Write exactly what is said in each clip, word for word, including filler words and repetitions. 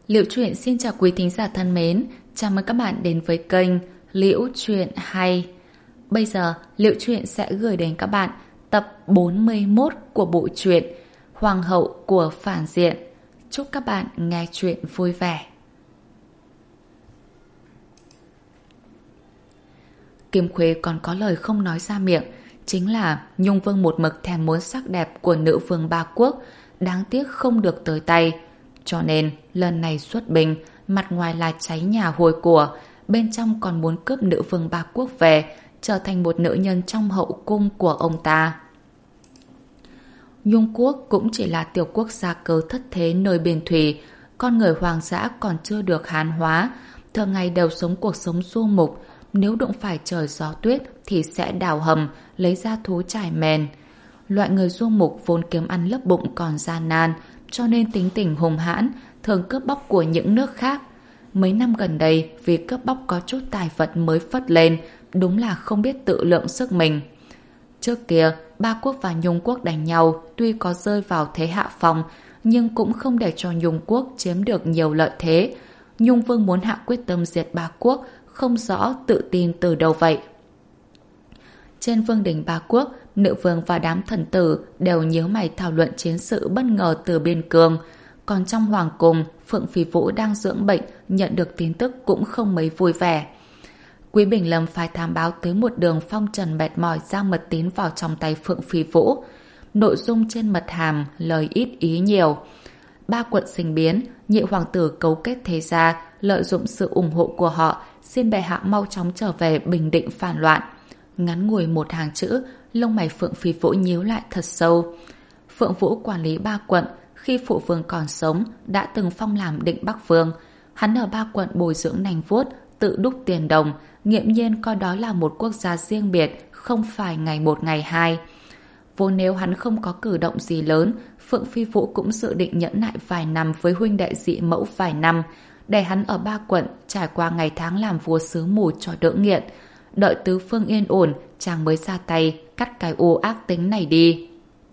Liễu Chuyện xin chào quý thính giả thân mến, chào mừng các bạn đến với kênh Liễu Chuyện Hay. Bây giờ, Liễu Chuyện sẽ gửi đến các bạn tập bốn mươi mốt của bộ truyện Hoàng hậu của phản diện. Chúc các bạn nghe chuyện vui vẻ. Kim Khuê còn có lời không nói ra miệng, chính là Nhung Vương một mực thèm muốn sắc đẹp của nữ vương ba quốc, đáng tiếc không được tới tay. Cho nên lần này xuất binh, mặt ngoài là cháy nhà hôi của, bên trong còn muốn cướp nữ vương ba quốc về, trở thành một nữ nhân trong hậu cung của ông ta. Nhung quốc cũng chỉ là tiểu quốc gia cớ thất thế nơi biên thủy, con người hoàng dã còn chưa được hán hóa, thường ngày đều sống cuộc sống du mục, nếu đụng phải trời gió tuyết thì sẽ đào hầm, lấy ra thú trải mền. Loại người du mục vốn kiếm ăn lấp bụng còn gian nan, cho nên tính tình hung hãn, thường cướp bóc của những nước khác. Mấy năm gần đây, vì cướp bóc có chút tài vật mới phất lên, đúng là không biết tự lượng sức mình. Trước kia, ba quốc và Nhung quốc đánh nhau, tuy có rơi vào thế hạ phong, nhưng cũng không để cho Nhung quốc chiếm được nhiều lợi thế. Nhung Vương muốn hạ quyết tâm diệt ba quốc, không rõ tự tin từ đâu vậy. Trên vương đình ba quốc, nữ vương và đám thần tử đều nhíu mày thảo luận chiến sự bất ngờ từ biên cương. Còn trong hoàng cung, Phượng Phi Vũ đang dưỡng bệnh, nhận được tin tức cũng không mấy vui vẻ. Quý Bình Lâm phải thám báo tới một đường phong trần mệt mỏi ra mật tín vào trong tay Phượng Phi Vũ. Nội dung trên mật hàm, lời ít ý nhiều. Ba quận sinh biến, nhị hoàng tử cấu kết thế gia, lợi dụng sự ủng hộ của họ, xin bệ hạ mau chóng trở về bình định phản loạn. Ngắn ngủi một hàng chữ, lông mày Phượng Phi Vũ nhíu lại thật sâu. Phượng Vũ quản lý ba quận, khi phụ vương còn sống, đã từng phong làm định Bắc Vương. Hắn ở ba quận bồi dưỡng nành vuốt, tự đúc tiền đồng, nghiễm nhiên coi đó là một quốc gia riêng biệt, không phải ngày một ngày hai. Vốn nếu hắn không có cử động gì lớn, Phượng Phi Vũ cũng dự định nhẫn nại vài năm với huynh đệ dị mẫu vài năm, để hắn ở ba quận trải qua ngày tháng làm vua xứ mù cho đỡ nghiện. Đợi tứ phương yên ổn, chàng mới ra tay cắt cái u ác tính này đi.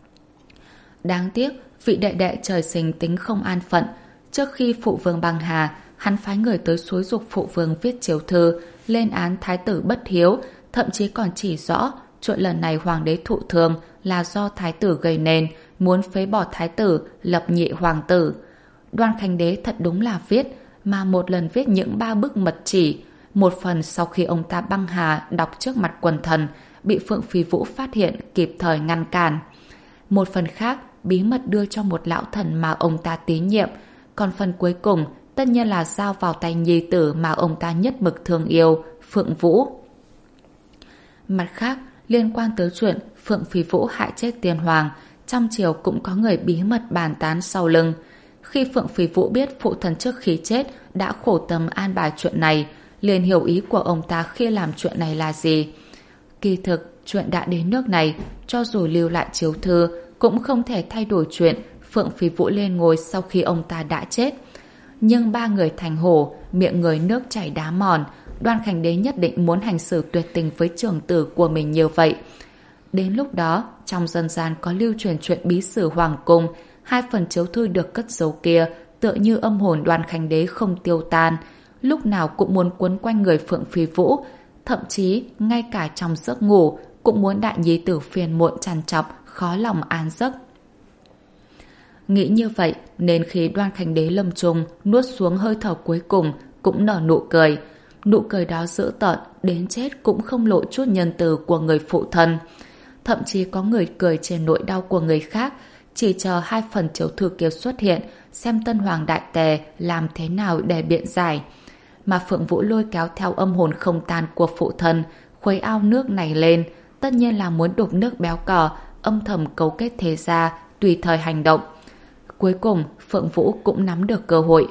Đáng tiếc, vị đệ đệ trời sinh tính không an phận. Trước khi phụ vương băng hà, hắn phái người tới xúi giục phụ vương viết chiếu thư, lên án thái tử bất hiếu, thậm chí còn chỉ rõ chuyện lần này hoàng đế thụ thương là do thái tử gây nên, muốn phế bỏ thái tử, lập nhị hoàng tử. Đoan Khánh đế thật đúng là viết, mà một lần viết những ba bức mật chỉ. Một phần sau khi ông ta băng hà đọc trước mặt quần thần, bị Phượng Phi Vũ phát hiện kịp thời ngăn cản. Một phần khác bí mật đưa cho một lão thần mà ông ta tín nhiệm, còn phần cuối cùng tất nhiên là giao vào tay nhi tử mà ông ta nhất mực thương yêu, Phượng Vũ. Mặt khác, liên quan tới chuyện Phượng Phi Vũ hại chết tiên hoàng, trong triều cũng có người bí mật bàn tán sau lưng. Khi Phượng Phi Vũ biết phụ thần trước khi chết đã khổ tâm an bài chuyện này, liền hiểu ý của ông ta khi làm chuyện này là gì. Kỳ thực, chuyện đã đến nước này, cho dù lưu lại chiếu thư, cũng không thể thay đổi chuyện Phượng Phi Vũ lên ngôi sau khi ông ta đã chết. Nhưng ba người thành hổ, miệng người nước chảy đá mòn, Đoan Khánh đế nhất định muốn hành xử tuyệt tình với trưởng tử của mình như vậy. Đến lúc đó, trong dân gian có lưu truyền chuyện bí sử hoàng cung, hai phần chiếu thư được cất giấu kia tựa như âm hồn Đoan Khánh đế không tiêu tan, lúc nào cũng muốn quấn quanh người Phượng Phi Vũ, thậm chí ngay cả trong giấc ngủ cũng muốn đại nhi tử phiền muộn trằn trọc, khó lòng an giấc. Nghĩ như vậy nên khi Đoan Khánh đế lâm chung nuốt xuống hơi thở cuối cùng cũng nở nụ cười. Nụ cười đó dữ tợn đến chết cũng không lộ chút nhân từ của người phụ thân. Thậm chí có người cười trên nỗi đau của người khác, chỉ chờ hai phần chiếu thư kia xuất hiện, xem tân hoàng đại tề làm thế nào để biện giải. Mà Phượng Vũ lôi kéo theo âm hồn không tan của phụ thân, khuấy ao nước này lên, tất nhiên là muốn đục nước béo cò, âm thầm cấu kết thế gia, tùy thời hành động. Cuối cùng, Phượng Vũ cũng nắm được cơ hội.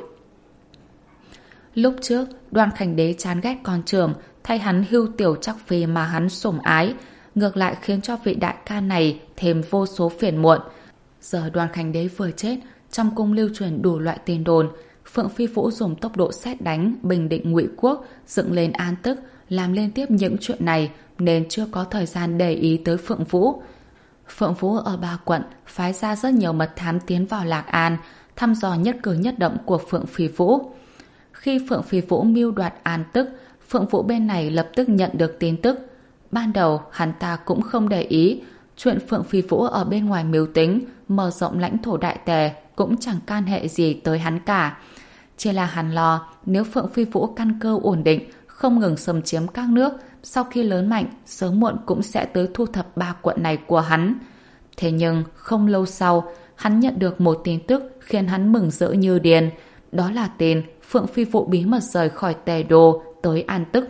Lúc trước, Đoan Khánh đế chán ghét con trưởng, thay hắn hưu tiểu chắc phi mà hắn sủng ái, ngược lại khiến cho vị đại ca này thêm vô số phiền muộn. Giờ Đoan Khánh đế vừa chết, trong cung lưu truyền đủ loại tin đồn, Phượng Phi Vũ dùng tốc độ sét đánh bình định Ngụy quốc, dựng lên an tức, làm liên tiếp những chuyện này nên chưa có thời gian để ý tới Phượng Vũ. Phượng Vũ ở ba quận phái ra rất nhiều mật thám tiến vào Lạc An, thăm dò nhất cử nhất động của Phượng Phi Vũ. Khi Phượng Phi Vũ mưu đoạt An Tức, Phượng Vũ bên này lập tức nhận được tin tức. Ban đầu hắn ta cũng không để ý, chuyện Phượng Phi Vũ ở bên ngoài mưu tính mở rộng lãnh thổ Đại Tề cũng chẳng can hệ gì tới hắn cả. Chỉ là hắn lo nếu Phượng Phi Vũ căn cơ ổn định, không ngừng xâm chiếm các nước, sau khi lớn mạnh sớm muộn cũng sẽ tới thu thập ba quận này của hắn. Thế nhưng không lâu sau, hắn nhận được một tin tức khiến hắn mừng rỡ như điên. Đó là tin Phượng Phi Vũ bí mật rời khỏi Tề Đô tới An Tức.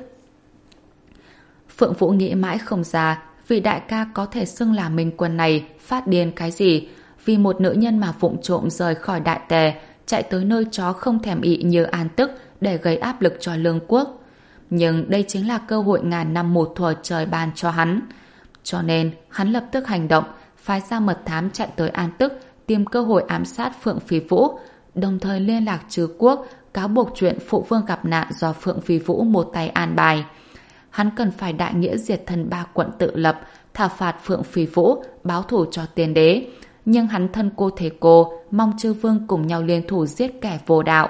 Phượng Vũ nghĩ mãi không ra vị đại ca có thể xưng là Minh Quân này phát điên cái gì, vì một nữ nhân mà vụng trộm rời khỏi Đại Tề, chạy tới nơi chó không thèm ị như An Tức để gây áp lực cho Lương Quốc. Nhưng đây chính là cơ hội ngàn năm một thuở trời ban cho hắn. Cho nên hắn lập tức hành động, phái ra mật thám chạy tới An Tức tìm cơ hội ám sát Phượng Phi Vũ, đồng thời liên lạc Trư Quốc cáo buộc chuyện phụ vương gặp nạn do Phượng Phi Vũ một tay an bài. Hắn cần phải đại nghĩa diệt thần ba quận tự lập, thảo phạt Phượng Phi Vũ, báo thù cho tiên đế. Nhưng hắn thân cô thế cô, mong chư vương cùng nhau liên thủ giết kẻ vô đạo.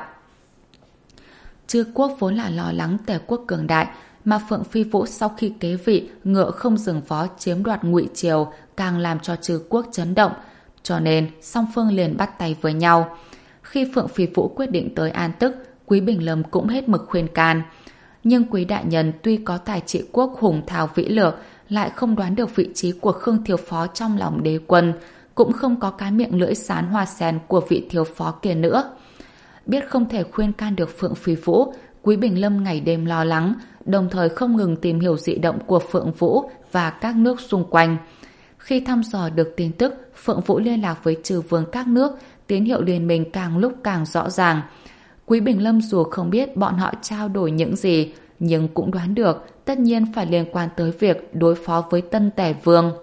Trư Quốc vốn là lo lắng Tề Quốc cường đại, mà Phượng Phi Vũ sau khi kế vị ngựa không dừng vó chiếm đoạt Ngụy Triều càng làm cho Trư Quốc chấn động, cho nên song phương liền bắt tay với nhau. Khi Phượng Phi Vũ quyết định tới An Tức, Quý Bình Lâm cũng hết mực khuyên can. Nhưng Quý đại nhân tuy có tài trị quốc hùng thao vĩ lược, lại không đoán được vị trí của Khương thiếu phó trong lòng đế quân, cũng không có cái miệng lưỡi sán hoa sen của vị thiếu phó kia nữa. Biết không thể khuyên can được Phượng Phi Vũ, Quý Bình Lâm ngày đêm lo lắng, đồng thời không ngừng tìm hiểu dị động của Phượng Vũ và các nước xung quanh. Khi thăm dò được tin tức, Phượng Vũ liên lạc với trừ vương các nước, tín hiệu liên minh càng lúc càng rõ ràng. Quý Bình Lâm dù không biết bọn họ trao đổi những gì, nhưng cũng đoán được tất nhiên phải liên quan tới việc đối phó với Tân Tề Vương.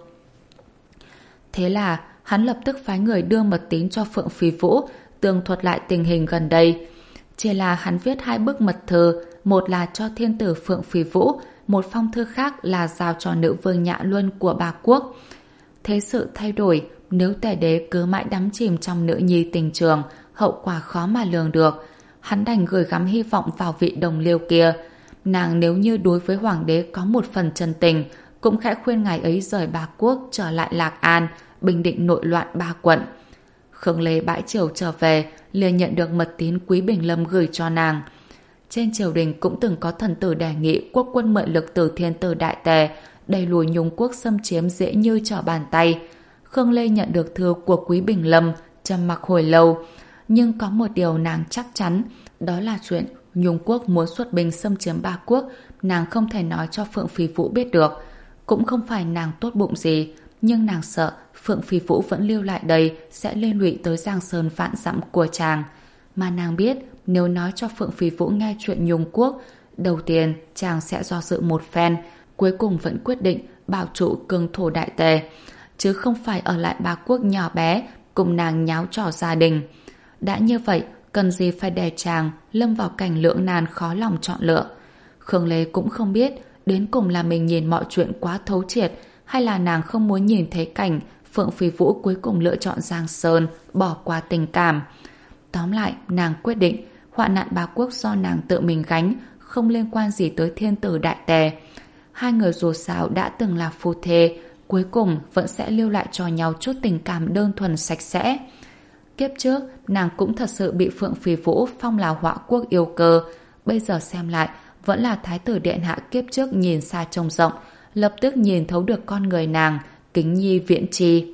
Thế là hắn lập tức phái người đưa mật tín cho Phượng Phi Vũ, tường thuật lại tình hình gần đây. Chỉ là hắn viết hai bức mật thư, một là cho thiên tử Phượng Phi Vũ, một phong thư khác là giao cho nữ vương Nhã Luân của ba quốc. Thế sự thay đổi, nếu Tề đế cứ mãi đắm chìm trong nữ nhi tình trường, hậu quả khó mà lường được. Hắn đành gửi gắm hy vọng vào vị đồng liêu kia. Nàng nếu như đối với hoàng đế có một phần chân tình, cũng khẽ khuyên ngài ấy rời ba quốc trở lại Lạc An, bình định nội loạn ba quận. Khương Lê bãi triều trở về, liền nhận được mật tín Quý Bình Lâm gửi cho nàng. Trên triều đình cũng từng có thần tử đề nghị quốc quân mượn lực từ thiên tử Đại Tề, đẩy lùi Nhung quốc xâm chiếm dễ như trở bàn tay. Khương Lê nhận được thư của Quý Bình Lâm, trầm mặc hồi lâu, nhưng có một điều nàng chắc chắn, đó là chuyện Nhung quốc muốn xuất binh xâm chiếm ba quốc, nàng không thể nói cho Phượng Phi Vũ biết được. Cũng không phải nàng tốt bụng gì, nhưng nàng sợ Phượng Phi Vũ vẫn lưu lại đây sẽ liên lụy tới Giang Sơn vạn dặm của chàng. Mà nàng biết nếu nói cho Phượng Phi Vũ nghe chuyện Nhung quốc, đầu tiên chàng sẽ do dự một phen, cuối cùng vẫn quyết định bảo trụ cương thổ Đại Tề, chứ không phải ở lại ba quốc nhỏ bé cùng nàng nháo trò gia đình. Đã như vậy, cần gì phải để chàng lâm vào cảnh lưỡng nan khó lòng chọn lựa. Khương Lê cũng không biết đến cùng là mình nhìn mọi chuyện quá thấu triệt, hay là nàng không muốn nhìn thấy cảnh Phượng Phi Vũ cuối cùng lựa chọn Giang Sơn, bỏ qua tình cảm. Tóm lại, nàng quyết định hoạn nạn ba quốc do nàng tự mình gánh, không liên quan gì tới thiên tử Đại Tề. Hai người dù sao đã từng là phu thê, cuối cùng vẫn sẽ lưu lại cho nhau chút tình cảm đơn thuần sạch sẽ. Kiếp trước, nàng cũng thật sự bị Phượng Phi Vũ phong là họa quốc yêu cơ. Bây giờ xem lại, vẫn là thái tử điện hạ kiếp trước nhìn xa trông rộng, lập tức nhìn thấu được con người nàng, kính nhi viễn chi.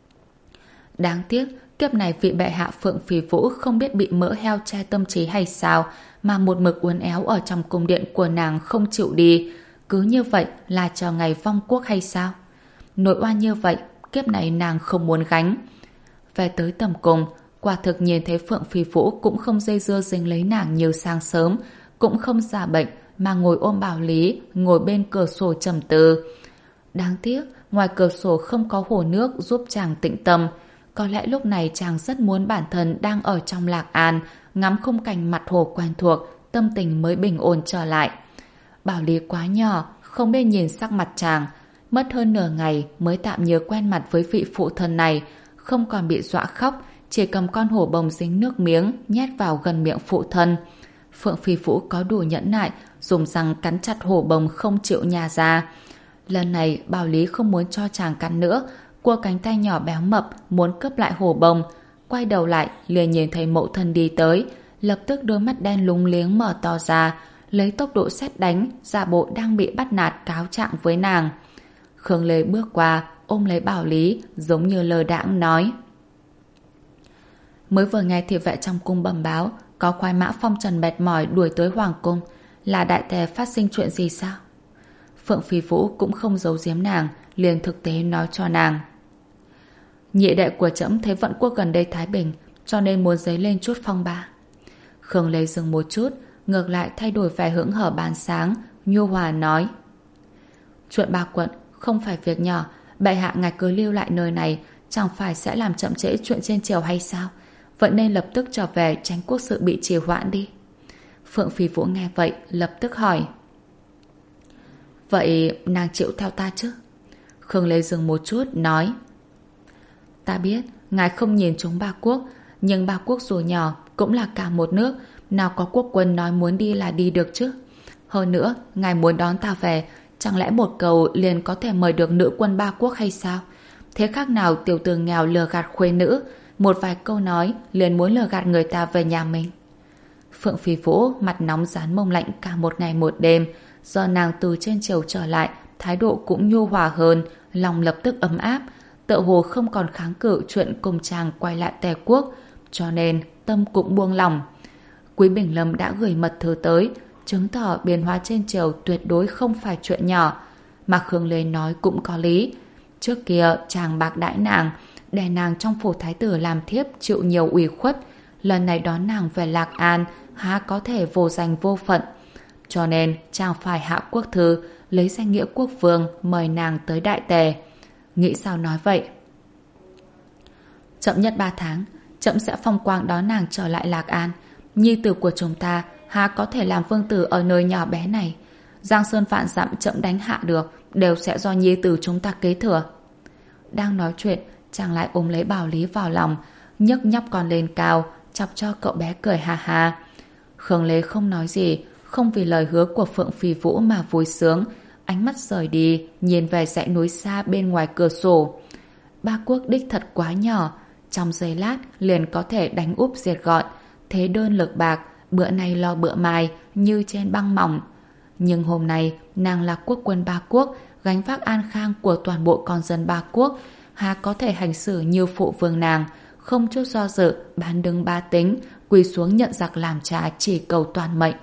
Đáng tiếc, kiếp này vị bệ hạ Phượng Phi Vũ không biết bị mỡ heo che tâm trí hay sao, mà một mực uốn éo ở trong cung điện của nàng không chịu đi. Cứ như vậy là chờ ngày vong quốc hay sao? Nội oan như vậy, kiếp này nàng không muốn gánh. Về tới tầm cùng, quả thực nhìn thấy Phượng Phi Vũ cũng không dây dưa dính lấy nàng như sáng sớm, cũng không giả bệnh mà ngồi ôm Bảo Lý, ngồi bên cửa sổ trầm tư. Đáng tiếc, ngoài cửa sổ không có hồ nước giúp chàng tĩnh tâm. Có lẽ lúc này chàng rất muốn bản thân đang ở trong Lạc An, ngắm khung cảnh mặt hồ quen thuộc, tâm tình mới bình ổn trở lại. Bảo Lý quá nhỏ, không biết nhìn sắc mặt chàng. Mất hơn nửa ngày mới tạm nhớ quen mặt với vị phụ thân này, không còn bị dọa khóc, chỉ cầm con hổ bồng dính nước miếng nhét vào gần miệng phụ thân. Phượng Phi Vũ có đủ nhẫn nại, dùng răng cắn chặt hổ bồng không chịu nhả ra. Lần này Bảo Lý không muốn cho chàng cắn nữa, cua cánh tay nhỏ béo mập muốn cướp lại hổ bồng. Quay đầu lại liền nhìn thấy mẫu thân đi tới, lập tức đôi mắt đen lúng liếng mở to ra, lấy tốc độ sét đánh, giả bộ đang bị bắt nạt cáo trạng với nàng. Khương Lê bước qua, ôm lấy Bảo Lý, giống như lơ đãng nói: mới vừa nghe thị vệ trong cung bẩm báo có khoái mã phong trần mệt mỏi đuổi tới hoàng cung, là đại tề phát sinh chuyện gì sao? Phượng Phi Vũ cũng không giấu giếm nàng, liền thực tế nói cho nàng: nhị đệ của trẫm thấy vận quốc gần đây thái bình, cho nên muốn dấy lên chút phong ba. Khương Lê dừng một chút, ngược lại thay đổi vẻ hững hở ban sáng, nhu hòa nói: chuyện ba quận không phải việc nhỏ, bệ hạ ngài cứ lưu lại nơi này, chẳng phải sẽ làm chậm trễ chuyện trên triều hay sao? Vậy nên lập tức trở về tránh quốc sự bị trì hoãn đi. Phượng Phi Vũ nghe vậy lập tức hỏi: vậy nàng chịu theo ta chứ? Khương Lê dừng một chút nói: ta biết ngài không nhìn chúng ba quốc, nhưng ba quốc dù nhỏ cũng là cả một nước, nào có quốc quân nói muốn đi là đi được chứ. Hơn nữa ngài muốn đón ta về, chẳng lẽ một cầu liền có thể mời được nữ quân ba quốc hay sao? Thế khác nào tiểu tử nghèo lừa gạt khuê nữ, một vài câu nói liền muốn lừa gạt người ta về nhà mình. Phượng Phi Vũ mặt nóng rán mông lạnh cả một ngày một đêm, do nàng từ trên triều trở lại, thái độ cũng nhu hòa hơn, lòng lập tức ấm áp, tựa hồ không còn kháng cự chuyện cùng chàng quay lại Tề quốc, cho nên tâm cũng buông lòng. Quý Bình Lâm đã gửi mật thư tới, chứng tỏ biến hóa trên triều tuyệt đối không phải chuyện nhỏ, mà Khương Lê nói cũng có lý. Trước kia chàng bạc đãi nàng, để nàng trong phủ thái tử làm thiếp chịu nhiều ủy khuất, lần này đón nàng về Lạc An há có thể vô danh vô phận, cho nên chàng phải hạ quốc thư, lấy danh nghĩa quốc vương mời nàng tới Đại Tề. Nghĩ sao nói vậy? Chậm nhất ba tháng, chậm sẽ phong quang đón nàng trở lại Lạc An. Nhi tử của chúng ta há có thể làm vương tử ở nơi nhỏ bé này. Giang sơn vạn dặm chậm đánh hạ được, đều sẽ do nhi tử chúng ta kế thừa. Đang nói chuyện, chàng lại ôm lấy Bảo Lý vào lòng, nhấc nhóc con lên cao, chọc cho cậu bé cười ha ha. Khương Lê không nói gì, không vì lời hứa của Phượng Phi Vũ mà vui sướng, ánh mắt rời đi, nhìn về dãy núi xa bên ngoài cửa sổ. Ba quốc đích thật quá nhỏ, trong giây lát liền có thể đánh úp diệt gọn, thế đơn lực bạc, bữa nay lo bữa mai, như trên băng mỏng. Nhưng hôm nay, nàng là quốc quân ba quốc, gánh vác an khang của toàn bộ con dân ba quốc, há có thể hành xử như phụ vương nàng, không chút do dự, bán đứng ba tính, quỳ xuống nhận giặc làm cha chỉ cầu toàn mệnh.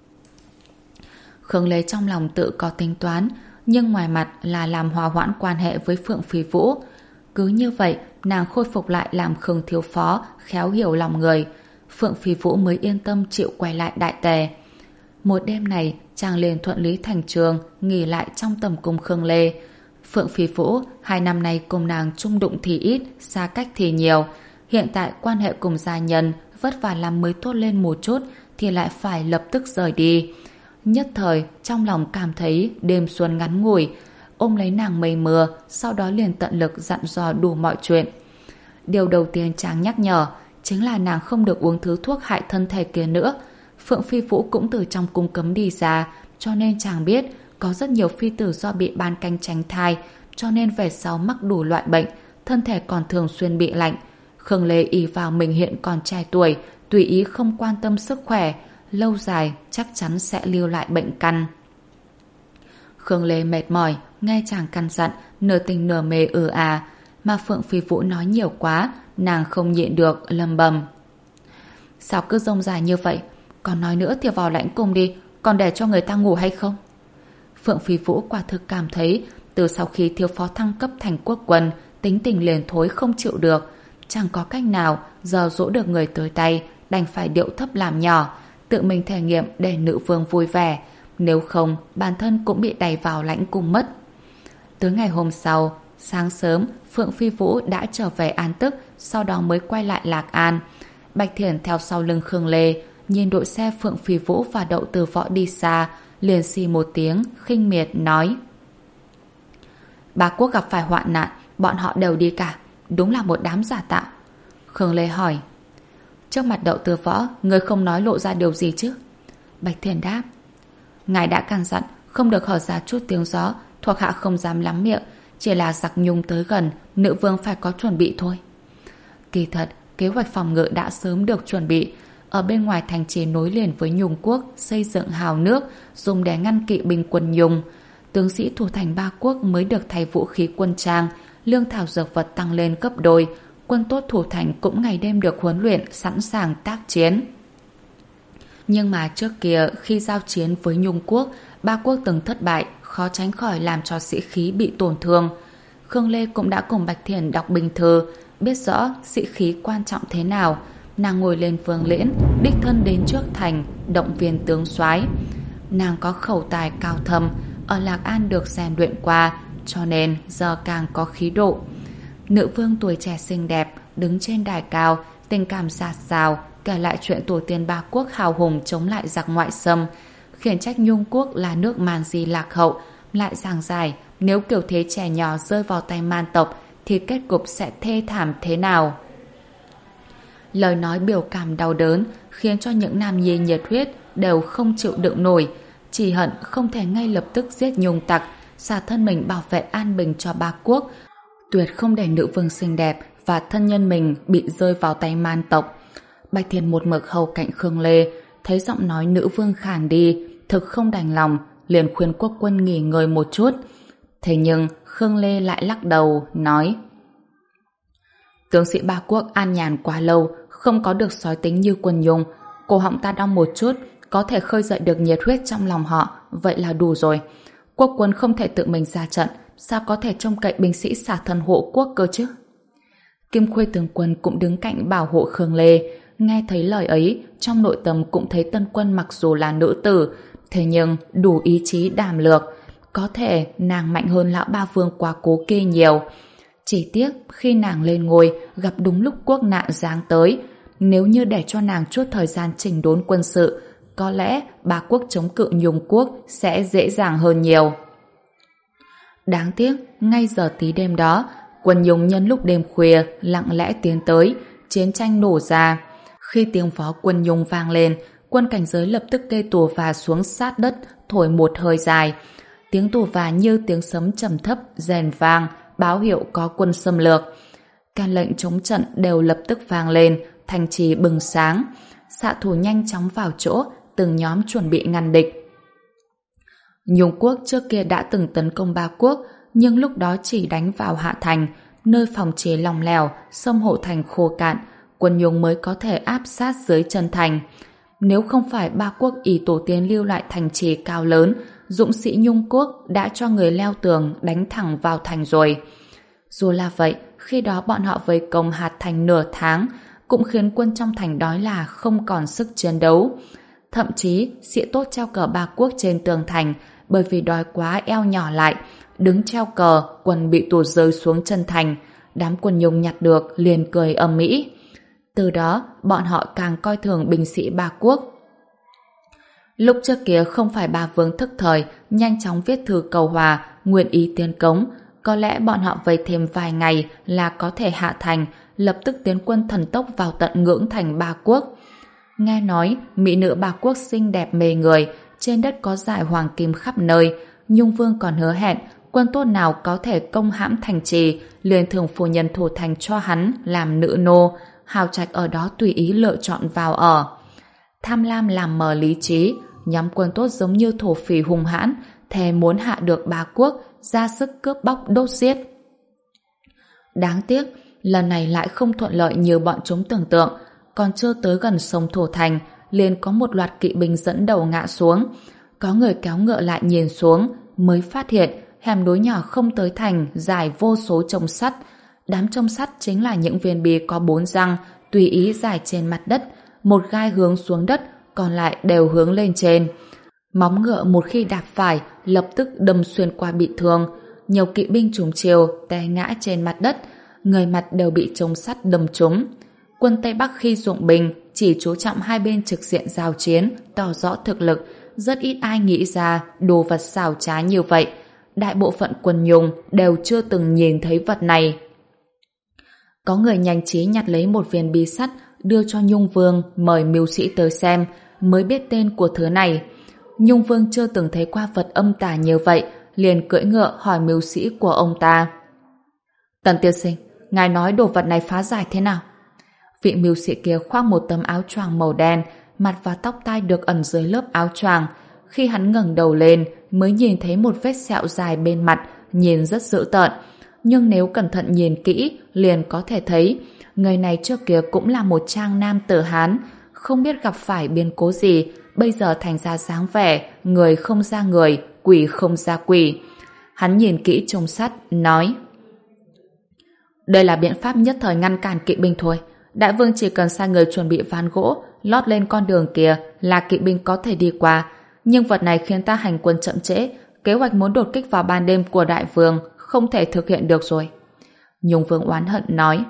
Khương Lê trong lòng tự có tính toán, nhưng ngoài mặt là làm hòa hoãn quan hệ với Phượng Phi Vũ. Cứ như vậy, nàng khôi phục lại làm Khương thiếu phó, khéo hiểu lòng người. Phượng Phi Vũ mới yên tâm chịu quay lại Đại Tề. Một đêm này, chàng liền thuận lý thành trường, nghỉ lại trong tầm cung Khương Lê. Phượng Phi Vũ, hai năm nay cùng nàng chung đụng thì ít, xa cách thì nhiều. Hiện tại quan hệ cùng gia nhân, vất vả làm mới tốt lên một chút, thì lại phải lập tức rời đi. Nhất thời, trong lòng cảm thấy đêm xuân ngắn ngủi, ôm lấy nàng mây mưa, sau đó liền tận lực dặn dò đủ mọi chuyện. Điều đầu tiên chàng nhắc nhở, chính là nàng không được uống thứ thuốc hại thân thể kia nữa. Phượng Phi Vũ cũng từ trong cung cấm đi ra, cho nên chàng biết có rất nhiều phi tử do bị ban canh tránh thai, cho nên về sau mắc đủ loại bệnh, thân thể còn thường xuyên bị lạnh. Khương Lê ỷ vào mình hiện còn trẻ tuổi, tùy ý không quan tâm sức khỏe, lâu dài chắc chắn sẽ lưu lại bệnh căn. Khương Lê mệt mỏi, nghe chàng căn dặn, nửa tình nửa mê ừ à, mà Phượng Phi Vũ nói nhiều quá, nàng không nhịn được, lầm bầm. Sao cứ rông dài như vậy? Còn nói nữa thì vào lãnh cung đi, còn để cho người ta ngủ hay không? Phượng Phi Vũ quả thực cảm thấy, từ sau khi thiếu phó thăng cấp thành quốc quân, tính tình liền thối không chịu được. Chẳng có cách nào, giờ dỗ được người tới tay, đành phải điệu thấp làm nhỏ, tự mình thể nghiệm để nữ vương vui vẻ. Nếu không, bản thân cũng bị đẩy vào lãnh cung mất. Tới ngày hôm sau, sáng sớm, Phượng Phi Vũ đã trở về an tức, sau đó mới quay lại Lạc An. Bạch Thiển theo sau lưng Khương Lê, nhìn đội xe Phượng Phi Vũ và Đậu Từ Võ đi xa, liền xì một tiếng, khinh miệt nói: ba quốc gặp phải hoạn nạn, bọn họ đều đi cả, đúng là một đám giả tạo. Khương Lê hỏi. Trước mặt Đậu Tư Võ, người không nói lộ ra điều gì chứ? Bạch Thiền đáp. Ngài đã căn dặn không được hở ra chút tiếng gió, thuộc hạ không dám lắm miệng, chỉ là giặc Nhung tới gần, nữ vương phải có chuẩn bị thôi. Kỳ thật, kế hoạch phòng ngự đã sớm được chuẩn bị. Ở bên ngoài thành trì nối liền với Nhung quốc, xây dựng hào nước, dùng để ngăn kỵ binh quân Nhung. Tướng sĩ thủ thành ba quốc mới được thay vũ khí quân trang, lương thảo dược vật tăng lên gấp đôi, quân tốt thủ thành cũng ngày đêm được huấn luyện sẵn sàng tác chiến. Nhưng mà trước kia khi giao chiến với Nhung quốc, ba quốc từng thất bại, khó tránh khỏi làm cho sĩ khí bị tổn thương. Khương Lê cũng đã cùng Bạch Thiền đọc binh thư, biết rõ sĩ khí quan trọng thế nào. Nàng ngồi lên phương liễn, đích thân đến trước thành, động viên tướng soái. Nàng có khẩu tài cao thâm, ở Lạc An được rèn luyện qua, cho nên giờ càng có khí độ. Nữ vương tuổi trẻ xinh đẹp, đứng trên đài cao, tình cảm dạt dào, kể lại chuyện tổ tiên ba quốc hào hùng chống lại giặc ngoại xâm, khiển trách Nhung quốc là nước man di lạc hậu, lại giảng giải nếu kiểu thế trẻ nhỏ rơi vào tay man tộc thì kết cục sẽ thê thảm thế nào. Lời nói biểu cảm đau đớn khiến cho những nam nhi nhiệt huyết đều không chịu đựng nổi, chỉ hận không thể ngay lập tức giết Nhung tặc, xả thân mình bảo vệ an bình cho ba quốc, tuyệt không để nữ vương xinh đẹp và thân nhân mình bị rơi vào tay man tộc. Bạch Thiền một mực hầu cạnh Khương Lê, thấy giọng nói nữ vương khàn đi, thực không đành lòng, liền khuyên quốc quân nghỉ ngơi một chút. Thế nhưng Khương Lê lại lắc đầu, nói: tướng sĩ ba quốc an nhàn quá lâu, không có được sói tính như quân Nhung, cổ họng ta đau một chút, có thể khơi dậy được nhiệt huyết trong lòng họ, vậy là đủ rồi. Quốc quân không thể tự mình ra trận, sao có thể trông cậy binh sĩ xả thân hộ quốc cơ chứ? Kim Khuê tướng quân cũng đứng cạnh bảo hộ Khương Lê, nghe thấy lời ấy, trong nội tâm cũng thấy Tân Quân mặc dù là nữ tử, thế nhưng đủ ý chí đảm lược, có thể nàng mạnh hơn lão ba vương quá cố kia nhiều. Chỉ tiếc khi nàng lên ngôi gặp đúng lúc quốc nạn giáng tới, nếu như để cho nàng chút thời gian chỉnh đốn quân sự, có lẽ ba quốc chống cự Nhung quốc sẽ dễ dàng hơn nhiều. Đáng tiếc, ngay giờ tí đêm đó, quân Nhung nhân lúc đêm khuya lặng lẽ tiến tới, chiến tranh nổ ra. Khi tiếng pháo quân Nhung vang lên, quân cảnh giới lập tức kê tù và xuống sát đất, thổi một hơi dài. Tiếng tù và như tiếng sấm trầm thấp, rèn vang, báo hiệu có quân xâm lược. Các lệnh chống trận đều lập tức vang lên, thành trì bừng sáng. Xạ thủ nhanh chóng vào chỗ, từng nhóm chuẩn bị ngăn địch. Nhung quốc trước kia đã từng tấn công ba quốc, nhưng lúc đó chỉ đánh vào hạ thành, nơi phòng chế lòng lẻo, sông hộ thành khô cạn, quân Nhung mới có thể áp sát dưới chân thành. Nếu không phải ba quốc ỷ tổ tiên lưu lại thành trì cao lớn, dũng sĩ Nhung quốc đã cho người leo tường đánh thẳng vào thành rồi. Dù là vậy, khi đó bọn họ vây công hạt thành nửa tháng, cũng khiến quân trong thành đói là không còn sức chiến đấu. Thậm chí, sĩ tốt treo cờ ba quốc trên tường thành, bởi vì đói quá eo nhỏ lại, đứng treo cờ, quần bị tụt rơi xuống chân thành. Đám quân Nhung nhặt được liền cười ầm ĩ. Từ đó, bọn họ càng coi thường binh sĩ ba quốc. Lúc trước kia không phải ba vương thức thời, nhanh chóng viết thư cầu hòa, nguyện ý tiến cống, có lẽ bọn họ vây thêm vài ngày là có thể hạ thành, lập tức tiến quân thần tốc vào tận ngưỡng thành ba quốc. Nghe nói, mỹ nữ ba quốc xinh đẹp mê người, trên đất có dải hoàng kim khắp nơi, Nhung vương còn hứa hẹn, quân tốt nào có thể công hãm thành trì, liền thường phu nhân thủ thành cho hắn làm nữ nô, hào trạch ở đó tùy ý lựa chọn vào ở. Tham lam làm mờ lý trí, nhóm quân tốt giống như thổ phỉ hung hãn, thề muốn hạ được ba quốc, ra sức cướp bóc đốt giết. Đáng tiếc, lần này lại không thuận lợi như bọn chúng tưởng tượng, còn chưa tới gần sông Thổ Thành, liền có một loạt kỵ binh dẫn đầu ngã xuống. Có người kéo ngựa lại nhìn xuống, mới phát hiện hẻm núi nhỏ không tới thành dài vô số chông sắt. Đám chông sắt chính là những viên bi có bốn răng, tùy ý dài trên mặt đất, một gai hướng xuống đất, còn lại đều hướng lên trên. Móng ngựa một khi đạp phải, lập tức đâm xuyên qua bị thương. Nhiều kỵ binh trùng chiều té ngã trên mặt đất, người mặt đều bị chông sắt đâm trúng. Quân Tây Bắc khi dụng binh chỉ chú trọng hai bên trực diện giao chiến, tỏ rõ thực lực, rất ít ai nghĩ ra đồ vật xảo trá như vậy. Đại bộ phận quân Nhung đều chưa từng nhìn thấy vật này. Có người nhanh trí nhặt lấy một viên bi sắt đưa cho Nhung Vương mời mưu sĩ tới xem, mới biết tên của thứ này. Nhung Vương chưa từng thấy qua vật âm tà như vậy, liền cưỡi ngựa hỏi mưu sĩ của ông ta. Tần tiên sinh, ngài nói đồ vật này phá giải thế nào? Vị mưu sĩ kia khoác một tấm áo choàng màu đen, mặt và tóc tai được ẩn dưới lớp áo choàng. Khi hắn ngẩng đầu lên, mới nhìn thấy một vết sẹo dài bên mặt, nhìn rất dữ tợn. Nhưng nếu cẩn thận nhìn kỹ, liền có thể thấy người này trước kia cũng là một trang nam tử Hán, không biết gặp phải biến cố gì, bây giờ thành ra dáng vẻ người không ra người, quỷ không ra quỷ. Hắn nhìn kỹ trông sắt, nói: đây là biện pháp nhất thời ngăn cản kỵ binh thôi. Đại vương chỉ cần sai người chuẩn bị ván gỗ lót lên con đường kia là kỵ binh có thể đi qua. Nhưng vật này khiến ta hành quân chậm trễ, kế hoạch muốn đột kích vào ban đêm của đại vương không thể thực hiện được rồi. Nhung Vương oán hận nói: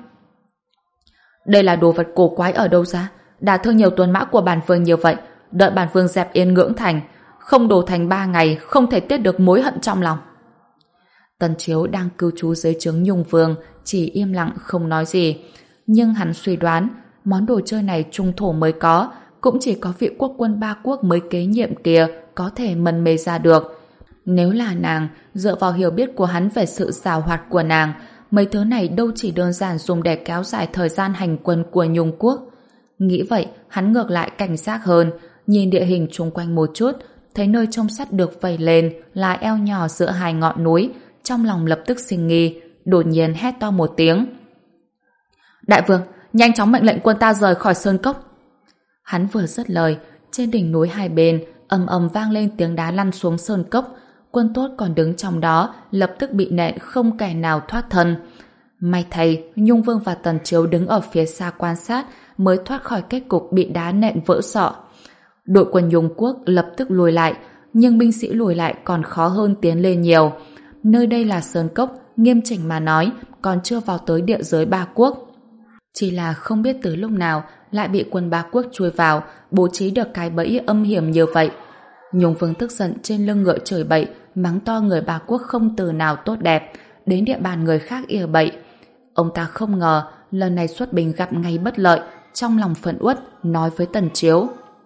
đây là đồ vật cổ quái ở đâu ra, đả thương nhiều tuần mã của bản vương như vậy, đợi bản vương dẹp yên Ngưỡng Thành, không đổ thành ba ngày không thể tiết được mối hận trong lòng. Tần Chiếu đang cư trú dưới trướng Nhung Vương chỉ im lặng không nói gì, nhưng hắn suy đoán món đồ chơi này trung thổ mới có, cũng chỉ có vị quốc quân ba quốc mới kế nhiệm kia có thể mân mê ra được. Nếu là nàng, dựa vào hiểu biết của hắn về sự giàu hoạt của nàng, mấy thứ này đâu chỉ đơn giản dùng để kéo dài thời gian hành quân của Nhung Quốc. Nghĩ vậy, hắn ngược lại cảnh giác hơn, nhìn địa hình chung quanh một chút, thấy nơi trông sắt được vẩy lên là eo nhỏ giữa hai ngọn núi, trong lòng lập tức sinh nghi, đột nhiên hét to một tiếng: đại vương, nhanh chóng mệnh lệnh quân ta rời khỏi sơn cốc. Hắn vừa dứt lời, trên đỉnh núi hai bên ầm ầm vang lên tiếng đá lăn xuống sơn cốc. Quân tốt còn đứng trong đó lập tức bị nện không kẻ nào thoát thân. May thay, Nhung Vương và Tần Chiếu đứng ở phía xa quan sát mới thoát khỏi kết cục bị đá nện vỡ sọ. Đội quân Nhung Quốc lập tức lùi lại, nhưng binh sĩ lùi lại còn khó hơn tiến lên nhiều. Nơi đây là sơn cốc, nghiêm chỉnh mà nói còn chưa vào tới địa giới ba quốc. Chỉ là không biết từ lúc nào lại bị quân ba quốc chui vào, bố trí được cái bẫy âm hiểm như vậy. Nhung Vương tức giận trên lưng ngựa chửi bậy, mắng to người ba quốc không từ nào tốt đẹp, đến địa bàn người khác ỉa bậy. Ông ta không ngờ lần này xuất binh gặp ngay bất lợi, trong lòng phẫn uất nói với Tần Chiếu: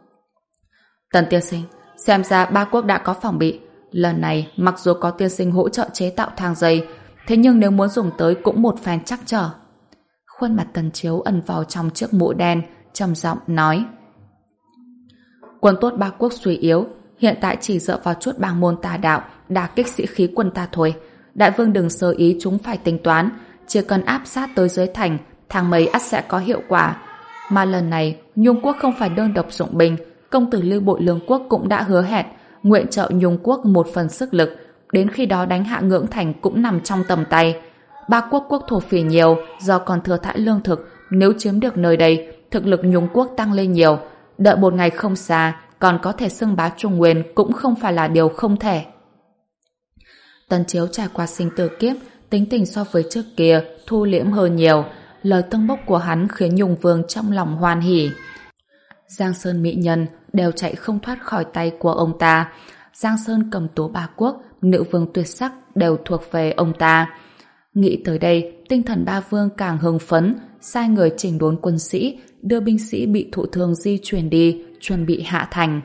Tần tiên sinh, xem ra ba quốc đã có phòng bị. Lần này mặc dù có tiên sinh hỗ trợ chế tạo thang dây, thế nhưng nếu muốn dùng tới cũng một phen chắc trở. Khuôn mặt Tần Chiếu ẩn vào trong chiếc mũ đen, trầm giọng nói: quân tốt ba quốc suy yếu, hiện tại chỉ dựa vào chút bang môn tà đạo đả kích sĩ khí quân ta thôi. Đại vương đừng sơ ý chúng phải tính toán, chỉ cần áp sát tới dưới thành, thang mây ắt sẽ có hiệu quả. Mà lần này Nhung Quốc không phải đơn độc dụng binh, công tử Lưu Bội Lương Quốc cũng đã hứa hẹn nguyện trợ Nhung Quốc một phần sức lực, đến khi đó đánh hạ Ngưỡng Thành cũng nằm trong tầm tay. Ba quốc quốc thổ phỉ nhiều, do còn thừa thãi lương thực, nếu chiếm được nơi đây, thực lực Nhung Quốc tăng lên nhiều, đợi một ngày không xa còn có thể xưng bá Trung Nguyên cũng không phải là điều không thể. Tần Chiếu trải qua sinh tử kiếp, tính tình so với trước kia thu liễm hơn nhiều, lời tâng bốc của hắn khiến Nhung Vương trong lòng hoan hỉ. Giang Sơn mỹ nhân đều chạy không thoát khỏi tay của ông ta. Giang Sơn cầm tố ba quốc, nữ vương tuyệt sắc đều thuộc về ông ta. Nghĩ tới đây, tinh thần ba vương càng hưng phấn, sai người chỉnh đốn quân sĩ, đưa binh sĩ bị thụ thương di chuyển đi, chuẩn bị hạ thành.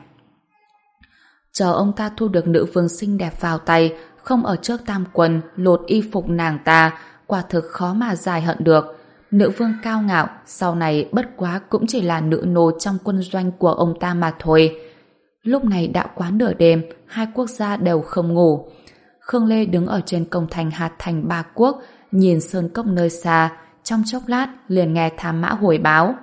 Chờ ông ta thu được nữ vương xinh đẹp vào tay, không ở trước tam quân lột y phục nàng ta, quả thực khó mà giải hận được. Nữ vương cao ngạo, sau này bất quá cũng chỉ là nữ nô trong quân doanh của ông ta mà thôi. Lúc này đã quá nửa đêm, hai quốc gia đều không ngủ. Khương Lê đứng ở trên cổng thành hạt thành ba quốc, nhìn sơn cốc nơi xa, trong chốc lát liền nghe thám mã hồi báo.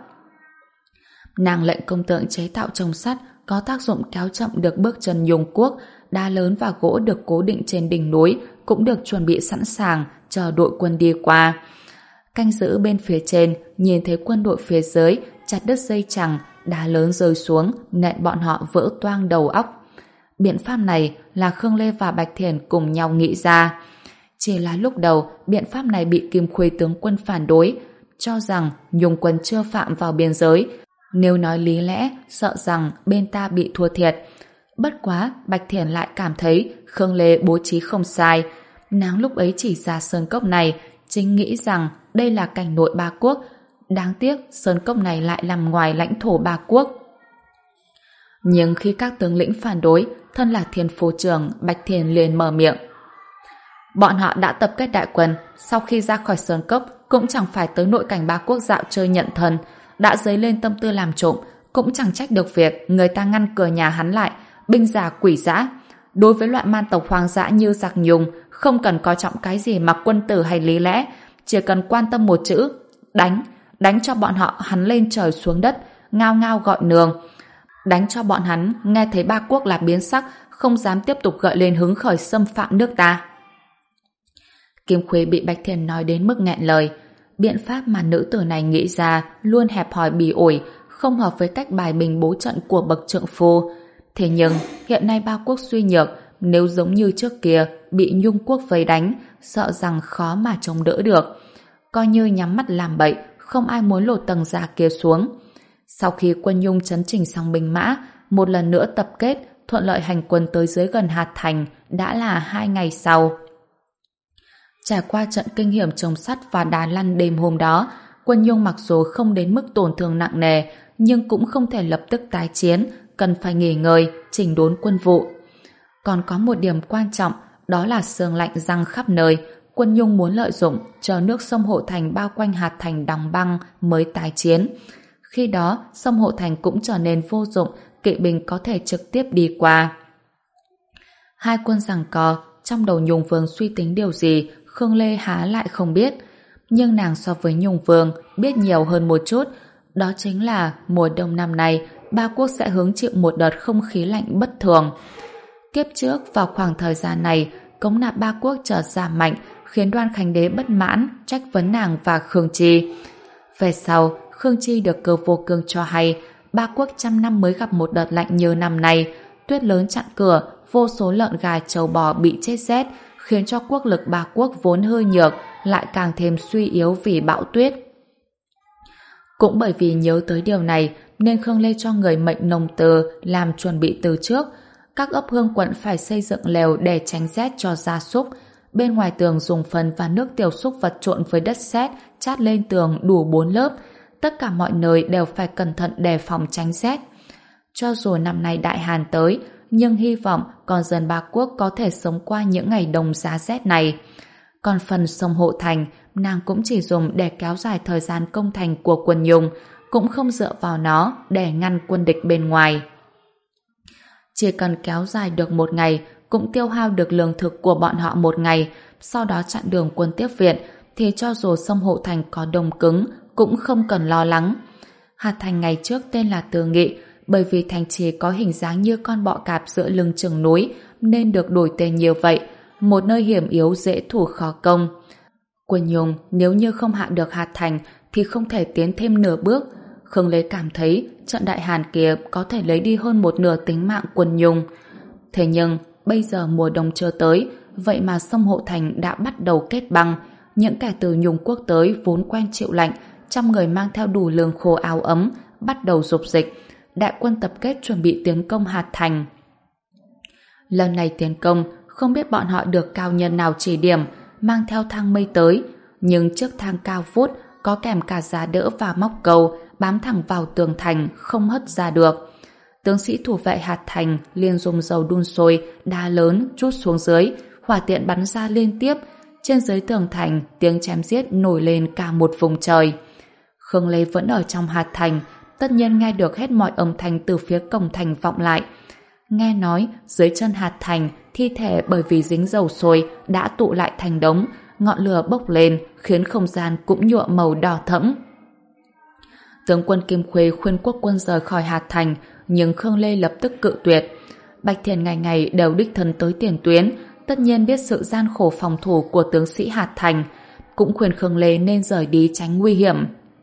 Nàng lệnh công tượng chế tạo trồng sắt có tác dụng kéo chậm được bước chân Nhung Quốc, đá lớn và gỗ được cố định trên đỉnh núi cũng được chuẩn bị sẵn sàng chờ đội quân đi qua. Canh giữ bên phía trên nhìn thấy quân đội phía dưới chặt đứt dây chằng, đá lớn rơi xuống nện bọn họ vỡ toang đầu óc. Biện pháp này là Khương Lê và Bạch Thiền cùng nhau nghĩ ra. Chỉ là lúc đầu biện pháp này bị Kim Khuê tướng quân phản đối, cho rằng Nhung quân chưa phạm vào biên giới, nếu nói lý lẽ sợ rằng bên ta bị thua thiệt. Bất quá Bạch Thiền lại cảm thấy Khương Lê bố trí không sai. Nàng lúc ấy chỉ ra sơn cốc này chính nghĩ rằng đây là cảnh nội ba quốc. Đáng tiếc sơn cốc này lại nằm ngoài lãnh thổ ba quốc. Nhưng khi các tướng lĩnh phản đối, thân là Thiên Phú trưởng, Bạch Thiền liền mở miệng. Bọn họ đã tập kết đại quân, sau khi ra khỏi sơn cốc cũng chẳng phải tới nội cảnh ba quốc dạo chơi nhận thân, đã dấy lên tâm tư làm trộm, cũng chẳng trách được việc người ta ngăn cửa nhà hắn lại, binh già quỷ dã. Đối với loại man tộc hoang dã như giặc nhung, không cần coi trọng cái gì mà quân tử hay lý lẽ, chỉ cần quan tâm một chữ, đánh, đánh cho bọn họ hắn lên trời xuống đất, ngao ngao gọi nương. Đánh cho bọn hắn nghe thấy ba quốc là biến sắc, không dám tiếp tục gợi lên hứng khởi xâm phạm nước ta. Kim Khuê bị Bạch Thiền nói đến mức nghẹn lời. Biện pháp mà nữ tử này nghĩ ra luôn hẹp hòi bỉ ổi, không hợp với cách bài bình bố trận của bậc trượng phu. Thế nhưng hiện nay ba quốc suy nhược, nếu giống như trước kia bị Nhung quốc vây đánh, sợ rằng khó mà chống đỡ được. Coi như nhắm mắt làm bậy, không ai muốn lột tầng da kia xuống. Sau khi quân Nhung trấn chỉnh xong binh mã, một lần nữa tập kết, thuận lợi hành quân tới dưới gần Hạt Thành, đã là hai ngày sau. Trải qua trận kinh hiểm chống sắt và đá lăn đêm hôm đó, quân Nhung mặc dù không đến mức tổn thương nặng nề, nhưng cũng không thể lập tức tái chiến, cần phải nghỉ ngơi, chỉnh đốn quân vụ. Còn có một điểm quan trọng, đó là sương lạnh giăng khắp nơi, quân Nhung muốn lợi dụng chờ nước sông Hộ Thành bao quanh Hạt Thành đóng băng mới tái chiến. Khi đó, sông Hộ Thành cũng trở nên vô dụng, kỵ binh có thể trực tiếp đi qua. Hai quân giằng co, trong đầu Nhung Vương suy tính điều gì, Khương Lê há lại không biết. Nhưng nàng so với Nhung Vương biết nhiều hơn một chút, đó chính là mùa đông năm nay, ba quốc sẽ hứng chịu một đợt không khí lạnh bất thường. Kiếp trước, vào khoảng thời gian này, cống nạp ba quốc chợt giảm mạnh, khiến Đoan Khánh Đế bất mãn, trách vấn nàng và Khương Chi. Về sau, Khương Chi được Cơ Vô Cương cho hay, ba quốc trăm năm mới gặp một đợt lạnh như năm nay, tuyết lớn chặn cửa, vô số lợn gà trâu bò bị chết rét, khiến cho quốc lực ba quốc vốn hơi nhược lại càng thêm suy yếu vì bão tuyết. Cũng bởi vì nhớ tới điều này nên Khương Lê cho người mệnh nông từ làm chuẩn bị từ trước. Các ấp hương quận phải xây dựng lều để tránh rét cho gia súc. Bên ngoài tường dùng phân và nước tiểu súc vật trộn với đất sét chát lên tường đủ bốn lớp. Tất cả mọi nơi đều phải cẩn thận đề phòng tránh rét. Cho dù năm nay đại hàn tới, nhưng hy vọng con dân ba quốc có thể sống qua những ngày đông giá rét này. Còn phần sông Hộ Thành, nàng cũng chỉ dùng để kéo dài thời gian công thành của quân Nhung, cũng không dựa vào nó để ngăn quân địch bên ngoài. Chỉ cần kéo dài được một ngày, cũng tiêu hao được lương thực của bọn họ một ngày, sau đó chặn đường quân tiếp viện, thì cho dù sông Hộ Thành có đông cứng, cũng không cần lo lắng. Hạt Thành ngày trước tên là Từ Nghị, bởi vì thành trì có hình dáng như con bọ cạp giữa lưng chừng núi, nên được đổi tên như vậy, một nơi hiểm yếu dễ thủ khó công. Quân Nhung nếu như không hạ được Hạt Thành thì không thể tiến thêm nửa bước. Khương Lê cảm thấy trận đại hàn kia có thể lấy đi hơn một nửa tính mạng quân Nhung. Thế nhưng bây giờ mùa đông chưa tới, vậy mà sông Hộ Thành đã bắt đầu kết băng. Những kẻ từ Nhung quốc tới vốn quen chịu lạnh, trăm người mang theo đủ lương khô áo ấm, bắt đầu dục dịch. Đại quân tập kết chuẩn bị tiến công Hạt Thành. Lần này tiến công, không biết bọn họ được cao nhân nào chỉ điểm, mang theo thang mây tới, nhưng chiếc thang cao vút có kèm cả giá đỡ và móc câu, bám thẳng vào tường thành, không hất ra được. Tướng sĩ thủ vệ Hạt Thành liền dùng dầu đun sôi, đá lớn trút xuống dưới, hỏa tiện bắn ra liên tiếp. Trên dưới tường thành, tiếng chém giết nổi lên cả một vùng trời. Khương Lê vẫn ở trong Hạt Thành, tất nhiên nghe được hết mọi âm thanh từ phía cổng thành vọng lại. Nghe nói dưới chân Hạt Thành, thi thể bởi vì dính dầu sôi đã tụ lại thành đống, ngọn lửa bốc lên khiến không gian cũng nhuộm màu đỏ thẫm. Tướng quân Kim Khuê khuyên quốc quân rời khỏi Hạt Thành, nhưng Khương Lê lập tức cự tuyệt. Bạch Thiền ngày ngày đều đích thân tới tiền tuyến, tất nhiên biết sự gian khổ phòng thủ của tướng sĩ Hạt Thành, cũng khuyên Khương Lê nên rời đi tránh nguy hiểm.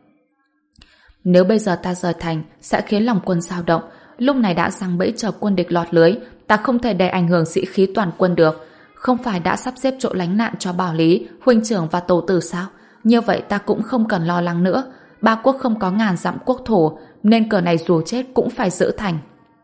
Nếu bây giờ ta rời thành sẽ khiến lòng quân dao động, lúc này đã giăng bẫy chờ quân địch lọt lưới, ta không thể để ảnh hưởng sĩ khí toàn quân được. Không phải đã sắp xếp chỗ lánh nạn cho Bảo Lý, huynh trưởng và tổ tử sao? Như vậy ta cũng không cần lo lắng nữa. Ba quốc không có ngàn dặm quốc thổ, nên cờ này dù chết cũng phải giữ thành.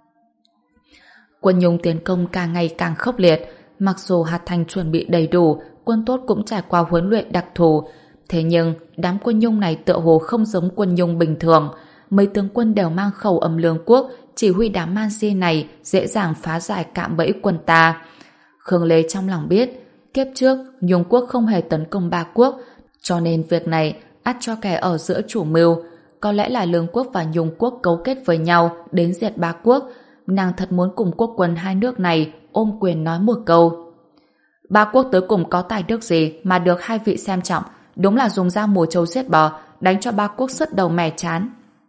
Quân Nhung tiến công càng ngày càng khốc liệt. Mặc dù Hạt Thành chuẩn bị đầy đủ, quân tốt cũng trải qua huấn luyện đặc thù, Thế nhưng, đám quân Nhung này tựa hồ không giống quân Nhung bình thường. Mấy tướng quân đều mang khẩu âm lương quốc, chỉ huy đám man di này dễ dàng phá giải cạm bẫy quân ta. Khương Lê trong lòng biết, kiếp trước Nhung quốc không hề tấn công ba quốc, cho nên việc này ắt cho kẻ ở giữa chủ mưu. Có lẽ là Lương quốc và Nhung quốc cấu kết với nhau đến diệt ba quốc. Nàng thật muốn cùng quốc quân hai nước này ôm quyền nói một câu: ba quốc tới cùng có tài đức gì mà được hai vị xem trọng, đúng là dùng dao mổ trâu giết bò, đánh cho ba quốc sứt đầu mẻ chán.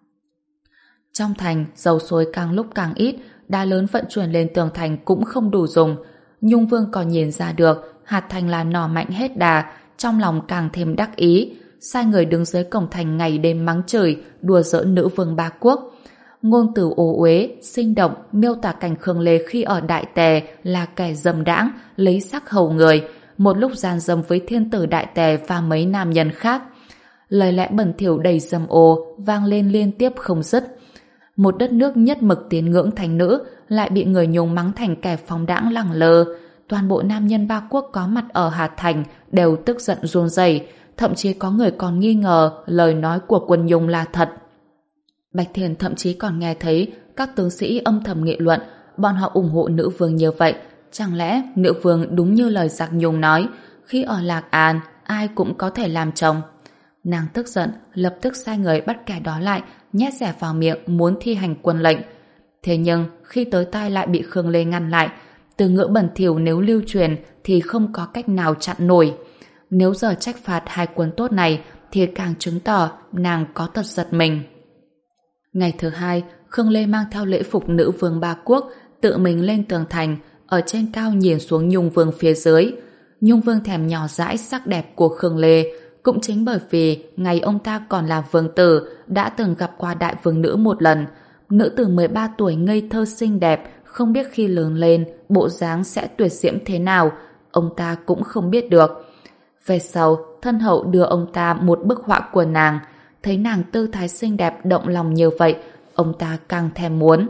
Trong thành, dầu sôi càng lúc càng ít, đá lớn vận chuyển lên tường thành cũng không đủ dùng. Nhung Vương còn nhìn ra được hạt thành là nỏ mạnh hết đà, trong lòng càng thêm đắc ý, sai người đứng dưới cổng thành ngày đêm mắng chửi, đùa giỡn nữ vương ba quốc. Ngôn từ ô uế, sinh động, miêu tả cảnh Khương Lê khi ở Đại Tề là kẻ dâm đãng, lấy sắc hầu người, một lúc gian dâm với thiên tử Đại Tề và mấy nam nhân khác. Lời lẽ bẩn thỉu đầy dâm ô vang lên liên tiếp không dứt. Một đất nước nhất mực tín ngưỡng thánh nữ lại bị người Nhung mắng thành kẻ phóng đãng lẳng lơ. Toàn bộ nam nhân ba quốc có mặt ở Hà Thành đều tức giận run rẩy, thậm chí có người còn nghi ngờ lời nói của quân Nhung là thật. Bạch Thiền thậm chí còn nghe thấy các tướng sĩ âm thầm nghị luận bọn họ ủng hộ nữ vương như vậy. Chẳng lẽ nữ vương đúng như lời giặc Nhung nói, khi ở Lạc An ai cũng có thể làm chồng? Nàng tức giận, lập tức sai người bắt kẻ đó lại, nhét rẻ vào miệng muốn thi hành quân lệnh. Thế nhưng khi tới tai lại bị Khương Lê ngăn lại. Từ ngữ bẩn thỉu nếu lưu truyền thì không có cách nào chặn nổi. Nếu giờ trách phạt hai quân tốt này thì càng chứng tỏ nàng có tật giật mình. Ngày thứ hai, Khương Lê mang theo lễ phục nữ vương ba quốc, tự mình lên tường thành, ở trên cao nhìn xuống Nhung Vương phía dưới. Nhung Vương thèm nhỏ dãi sắc đẹp của Khương Lê, cũng chính bởi vì ngày ông ta còn là vương tử đã từng gặp qua đại vương nữ một lần. Nữ tử mười ba tuổi ngây thơ xinh đẹp, không biết khi lớn lên bộ dáng sẽ tuyệt diễm thế nào, ông ta cũng không biết được. Về sau, thân hậu đưa ông ta một bức họa của nàng, thấy nàng tư thái xinh đẹp động lòng như vậy, ông ta càng thèm muốn.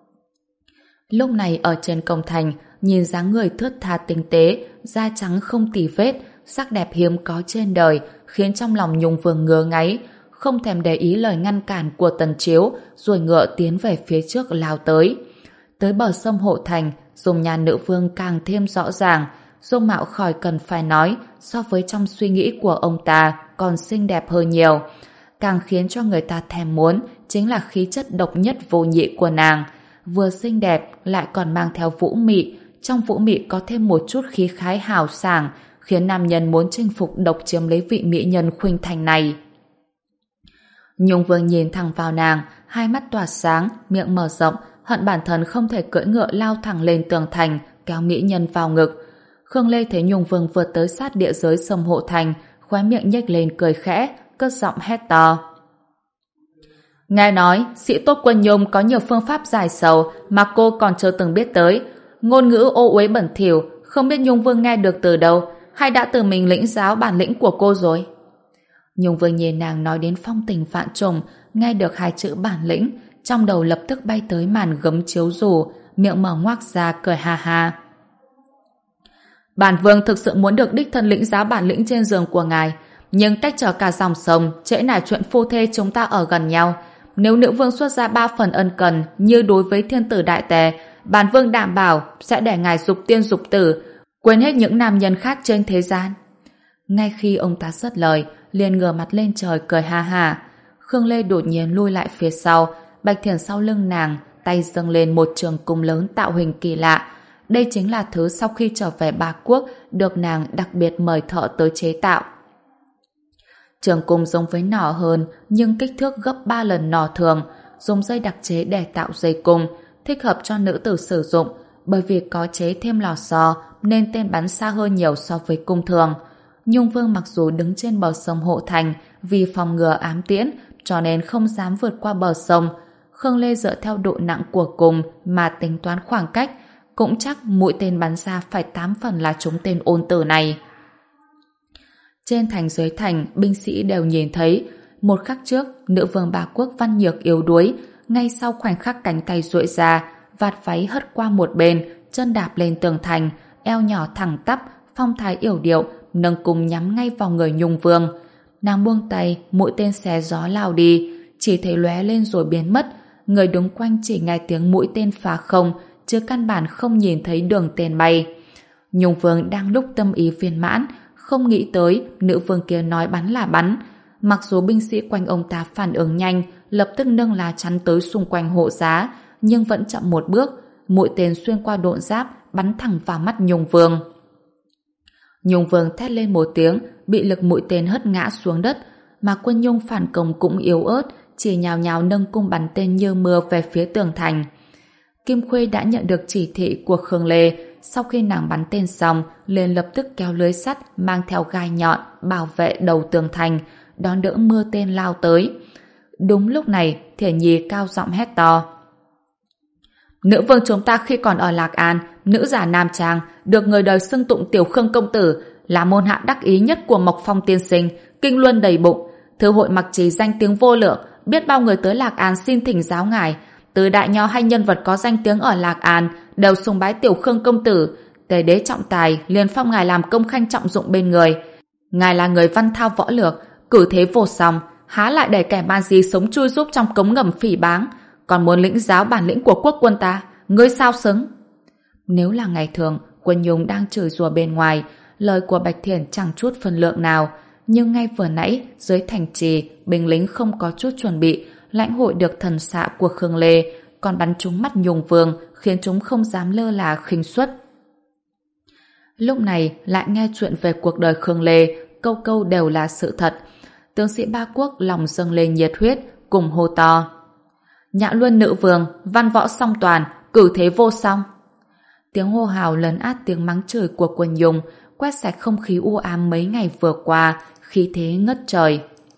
Lúc này ở trên cổng thành, nhìn dáng người thướt tha tinh tế, da trắng không tì vết, sắc đẹp hiếm có trên đời, khiến trong lòng Nhung Vương ngứa ngáy, không thèm để ý lời ngăn cản của Tần Chiếu, rồi ngựa tiến về phía trước lao tới. Tới bờ sông Hộ Thành, dung nhan nữ vương càng thêm rõ ràng, dung mạo khỏi cần phải nói, so với trong suy nghĩ của ông ta còn xinh đẹp hơn nhiều. Càng khiến cho người ta thèm muốn chính là khí chất độc nhất vô nhị của nàng, vừa xinh đẹp lại còn mang theo vũ mị, trong vũ mị có thêm một chút khí khái hào sảng, khiến nam nhân muốn chinh phục độc chiếm lấy vị mỹ nhân khuynh thành này. Nhung Vương nhìn thẳng vào nàng, hai mắt tỏa sáng, miệng mở rộng, hận bản thân không thể cưỡi ngựa lao thẳng lên tường thành, kéo mỹ nhân vào ngực. Khương Lê thấy Nhung Vương vượt tới sát địa giới sông Hộ Thành, khóe miệng nhếch lên cười khẽ, cất giọng hét to. Nghe nói, sĩ tốt quân Nhung có nhiều phương pháp giải sầu mà cô còn chưa từng biết tới. Ngôn ngữ ô uế bẩn thỉu, không biết Nhung Vương nghe được từ đâu, hay đã tự mình lĩnh giáo bản lĩnh của cô rồi? Nhung Vương nhìn nàng nói đến phong tình vạn trùng, nghe được hai chữ bản lĩnh, trong đầu lập tức bay tới màn gấm chiếu rủ, miệng mở ngoác ra cười ha ha. Bản vương thực sự muốn được đích thân lĩnh giáo bản lĩnh trên giường của ngài, nhưng cách trở cả dòng sông, trễ nải chuyện phu thê chúng ta ở gần nhau. Nếu nữ vương xuất ra ba phần ân cần như đối với thiên tử Đại Tề, bản vương đảm bảo sẽ để ngài dục tiên dục tử, quên hết những nam nhân khác trên thế gian. Ngay khi ông ta dứt lời, liền ngửa mặt lên trời cười ha ha. Khương Lê đột nhiên lui lại phía sau, Bạch Thiền sau lưng nàng, tay dâng lên một trường cung lớn tạo hình kỳ lạ. Đây chính là thứ sau khi trở về Ba Quốc được nàng đặc biệt mời thợ tới chế tạo. Trường cung giống với nỏ hơn, nhưng kích thước gấp ba lần nỏ thường, dùng dây đặc chế để tạo dây cung, thích hợp cho nữ tử sử dụng, bởi vì có chế thêm lò xo nên tên bắn xa hơn nhiều so với cung thường. Nhung Vương mặc dù đứng trên bờ sông Hộ Thành vì phòng ngừa ám tiễn, cho nên không dám vượt qua bờ sông. Khương Lê dựa theo độ nặng của cung mà tính toán khoảng cách, cũng chắc mũi tên bắn ra phải tám phần là trúng tên ôn tử này. Trên thành dưới thành, binh sĩ đều nhìn thấy. Một khắc trước, nữ vương Ba Quốc văn nhược yếu đuối, ngay sau khoảnh khắc cánh tay duỗi ra, vạt váy hất qua một bên, chân đạp lên tường thành, eo nhỏ thẳng tắp, phong thái yểu điệu, nâng cung nhắm ngay vào người Nhung Vương. Nàng buông tay, mũi tên xé gió lao đi, chỉ thấy lóe lên rồi biến mất. Người đứng quanh chỉ nghe tiếng mũi tên phá không, chứ căn bản không nhìn thấy đường tên bay. Nhung Vương đang lúc tâm ý viên mãn, không nghĩ tới nữ vương kia nói bắn là bắn. Mặc dù binh sĩ quanh ông ta phản ứng nhanh, lập tức nâng lá chắn tới xung quanh hộ giá, nhưng vẫn chậm một bước, mũi tên xuyên qua độn giáp, bắn thẳng vào mắt Nhung Vương. Nhung Vương thét lên một tiếng, bị lực mũi tên hất ngã xuống đất, mà quân Nhung phản công cũng yếu ớt, chỉ nhào nhào nâng cung bắn tên như mưa về phía tường thành. Kim Khuê đã nhận được chỉ thị của Khương Lê, sau khi nàng bắn tên xong, liền lập tức kéo lưới sắt mang theo gai nhọn bảo vệ đầu tường thành, đón đỡ mưa tên lao tới. Đúng lúc này, Thiển Nhi cao giọng hét to: Nữ vương chúng ta khi còn ở Lạc An, nữ giả nam trang, được người đời xưng tụng Tiểu Khương công tử, là môn hạ đắc ý nhất của Mộc Phong tiên sinh, kinh luân đầy bụng. Thư hội mặc trì danh tiếng vô lượng, biết bao người tới Lạc An xin thỉnh giáo ngài. Từ đại nho hay nhân vật có danh tiếng ở Lạc An đều sùng bái Tiểu Khương công tử. Tề đế trọng tài liền phong ngài làm công khanh trọng dụng bên người. Ngài là người văn thao võ lược, cử thế vô song, há lại để kẻ man di sống chui giúp trong cống ngầm phỉ báng, còn muốn lĩnh giáo bản lĩnh của quốc quân ta, ngươi sao xứng? Nếu là ngày thường, Quân Nhung đang chửi rủa bên ngoài, lời của Bạch Thiển chẳng chút phân lượng nào, nhưng ngay vừa nãy dưới thành trì, binh lính không có chút chuẩn bị, lãnh hội được thần xạ của Khương Lê, còn bắn trúng mắt Nhung Vương, khiến chúng không dám lơ là khinh suất. Lúc này lại nghe chuyện về cuộc đời Khương Lê, câu câu đều là sự thật. Tướng sĩ ba quốc lòng dâng lên nhiệt huyết, cùng hô to: Nhã Luân nữ vương, văn võ song toàn, cử thế vô song. Tiếng hô hào lấn át tiếng mắng chửi của Quân Nhung, quét sạch không khí u ám mấy ngày vừa qua, khí thế ngất trời.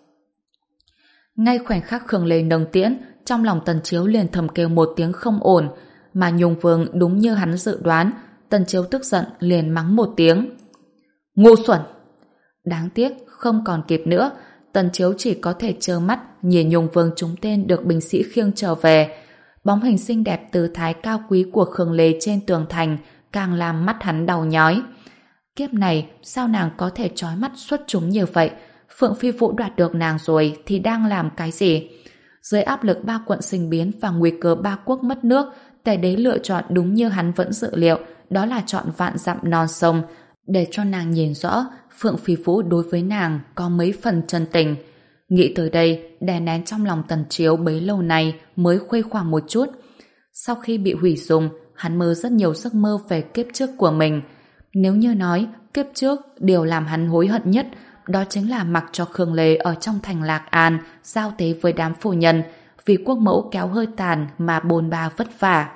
Ngay khoảnh khắc Khương Lê nâng tiễn, trong lòng Tần Chiếu liền thầm kêu một tiếng không ổn, mà Nhung Vương đúng như hắn dự đoán, Tần Chiếu tức giận liền mắng một tiếng: Ngu xuẩn! Đáng tiếc không còn kịp nữa, Tần Chiếu chỉ có thể trơ mắt nhìn Nhung Vương trúng tên được binh sĩ khiêng trở về. Bóng hình xinh đẹp từ thái cao quý của Khương Lê trên tường thành càng làm mắt hắn đau nhói. Kiếp này sao nàng có thể trói mắt xuất chúng như vậy? Phượng Phi Vũ đoạt được nàng rồi thì đang làm cái gì? Dưới áp lực ba quận sinh biến và nguy cơ ba quốc mất nước, Tề đế lựa chọn đúng như hắn vẫn dự liệu, đó là chọn vạn dặm non sông, để cho nàng nhìn rõ Phượng Phi Vũ đối với nàng có mấy phần chân tình. Nghĩ tới đây, đè nén trong lòng Tần Chiếu bấy lâu nay mới khuây khoảng một chút. Sau khi bị hủy dung, hắn mơ rất nhiều giấc mơ về kiếp trước của mình. Nếu như nói kiếp trước điều làm hắn hối hận nhất đó chính là mặc cho Khương Lê ở trong thành Lạc An giao tế với đám phu nhân, vì quốc mẫu kéo hơi tàn mà bôn ba vất vả.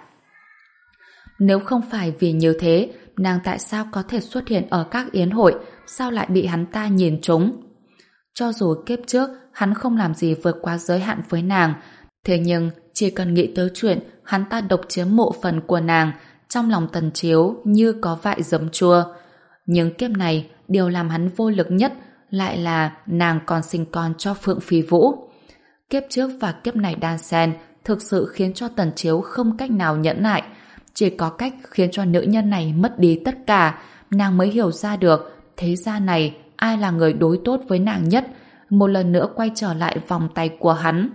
Nếu không phải vì như thế, nàng tại sao có thể xuất hiện ở các yến hội, sao lại bị hắn ta nhìn trúng? Cho dù kiếp trước hắn không làm gì vượt quá giới hạn với nàng, thế nhưng chỉ cần nghĩ tới chuyện hắn ta độc chiếm mộ phần của nàng, trong lòng Tần Chiếu như có vại giấm chua. Nhưng kiếp này, điều làm hắn vô lực nhất lại là nàng còn sinh con cho Phượng Phi Vũ. Kiếp trước và kiếp này đan xen thực sự khiến cho Tần Chiếu không cách nào nhẫn nại. Chỉ có cách khiến cho nữ nhân này mất đi tất cả, nàng mới hiểu ra được thế gian này ai là người đối tốt với nàng nhất, một lần nữa quay trở lại vòng tay của hắn.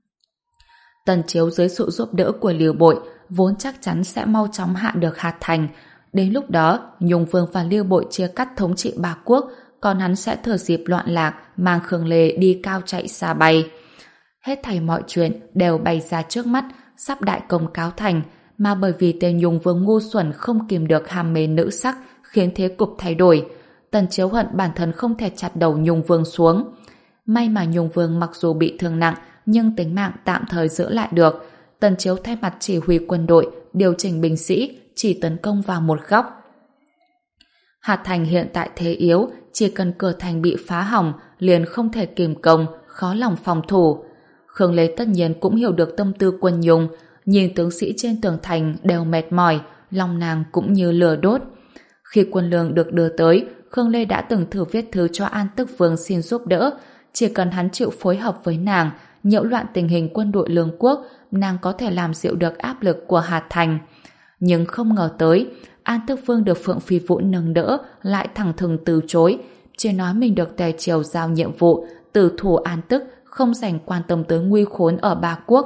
Tần Chiếu dưới sự giúp đỡ của Lưu Bội vốn chắc chắn sẽ mau chóng hạ được Hạt Thành. Đến lúc đó, Nhung Vương và Lưu Bội chia cắt thống trị ba quốc, còn hắn sẽ thừa dịp loạn lạc mang Khương Lê đi cao chạy xa bay. Hết thảy mọi chuyện đều bày ra trước mắt, sắp đại công cáo thành, mà bởi vì tên Nhung Vương ngu xuẩn không kìm được ham mê nữ sắc khiến thế cục thay đổi. Tần Chiếu hận bản thân không thể chặt đầu Nhung Vương xuống. May mà Nhung Vương mặc dù bị thương nặng nhưng tính mạng tạm thời giữ lại được. Tần Chiếu thay mặt chỉ huy quân đội, điều chỉnh binh sĩ, chỉ tấn công vào một góc. Hạt Thành hiện tại thế yếu, chỉ cần cửa thành bị phá hỏng liền không thể kìm công, khó lòng phòng thủ. Khương Lê tất nhiên cũng hiểu được tâm tư Quân Nhung, nhìn tướng sĩ trên tường thành đều mệt mỏi, lòng nàng cũng như lửa đốt. Khi quân lương được đưa tới, Khương Lê đã từng thử viết thư cho An Tức Vương xin giúp đỡ. Chỉ cần hắn chịu phối hợp với nàng, nhiễu loạn tình hình quân đội lương quốc, nàng có thể làm dịu được áp lực của Hạt Thành. Nhưng không ngờ tới, An Tức Vương được Phượng Phi Vũ nâng đỡ lại thẳng thừng từ chối, chỉ nói mình được Tề Triều giao nhiệm vụ tử thủ an tức, không dành quan tâm tới nguy khốn ở ba quốc.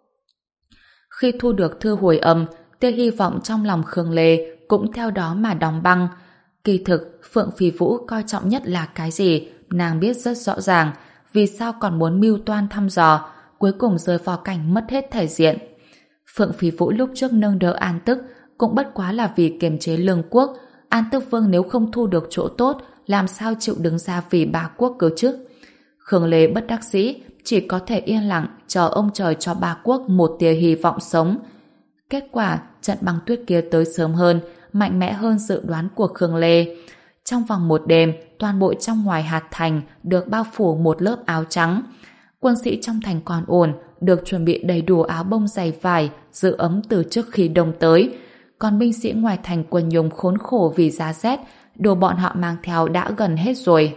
Khi thu được thư hồi âm, tia hy vọng trong lòng Khương Lê cũng theo đó mà đóng băng. Kỳ thực, Phượng Phi Vũ coi trọng nhất là cái gì, nàng biết rất rõ ràng, vì sao còn muốn mưu toan thăm dò, cuối cùng rơi vào cảnh mất hết thể diện. Phượng Phi Vũ lúc trước nâng đỡ An Tức cũng bất quá là vì kiềm chế Lương quốc. An Tức Vương nếu không thu được chỗ tốt, làm sao chịu đứng ra vì ba quốc cơ chứ? Khương Lê bất đắc dĩ, chỉ có thể yên lặng chờ ông trời cho ba quốc một tia hy vọng sống. Kết quả, trận băng tuyết kia tới sớm hơn, mạnh mẽ hơn dự đoán của Khương Lê. Trong vòng một đêm, toàn bộ trong ngoài hạt thành được bao phủ một lớp áo trắng. Quân sĩ trong thành còn ổn, được chuẩn bị đầy đủ áo bông dày vải, giữ ấm từ trước khi đông tới. Còn binh sĩ ngoài thành Quân Nhung khốn khổ vì giá rét, đồ bọn họ mang theo đã gần hết rồi.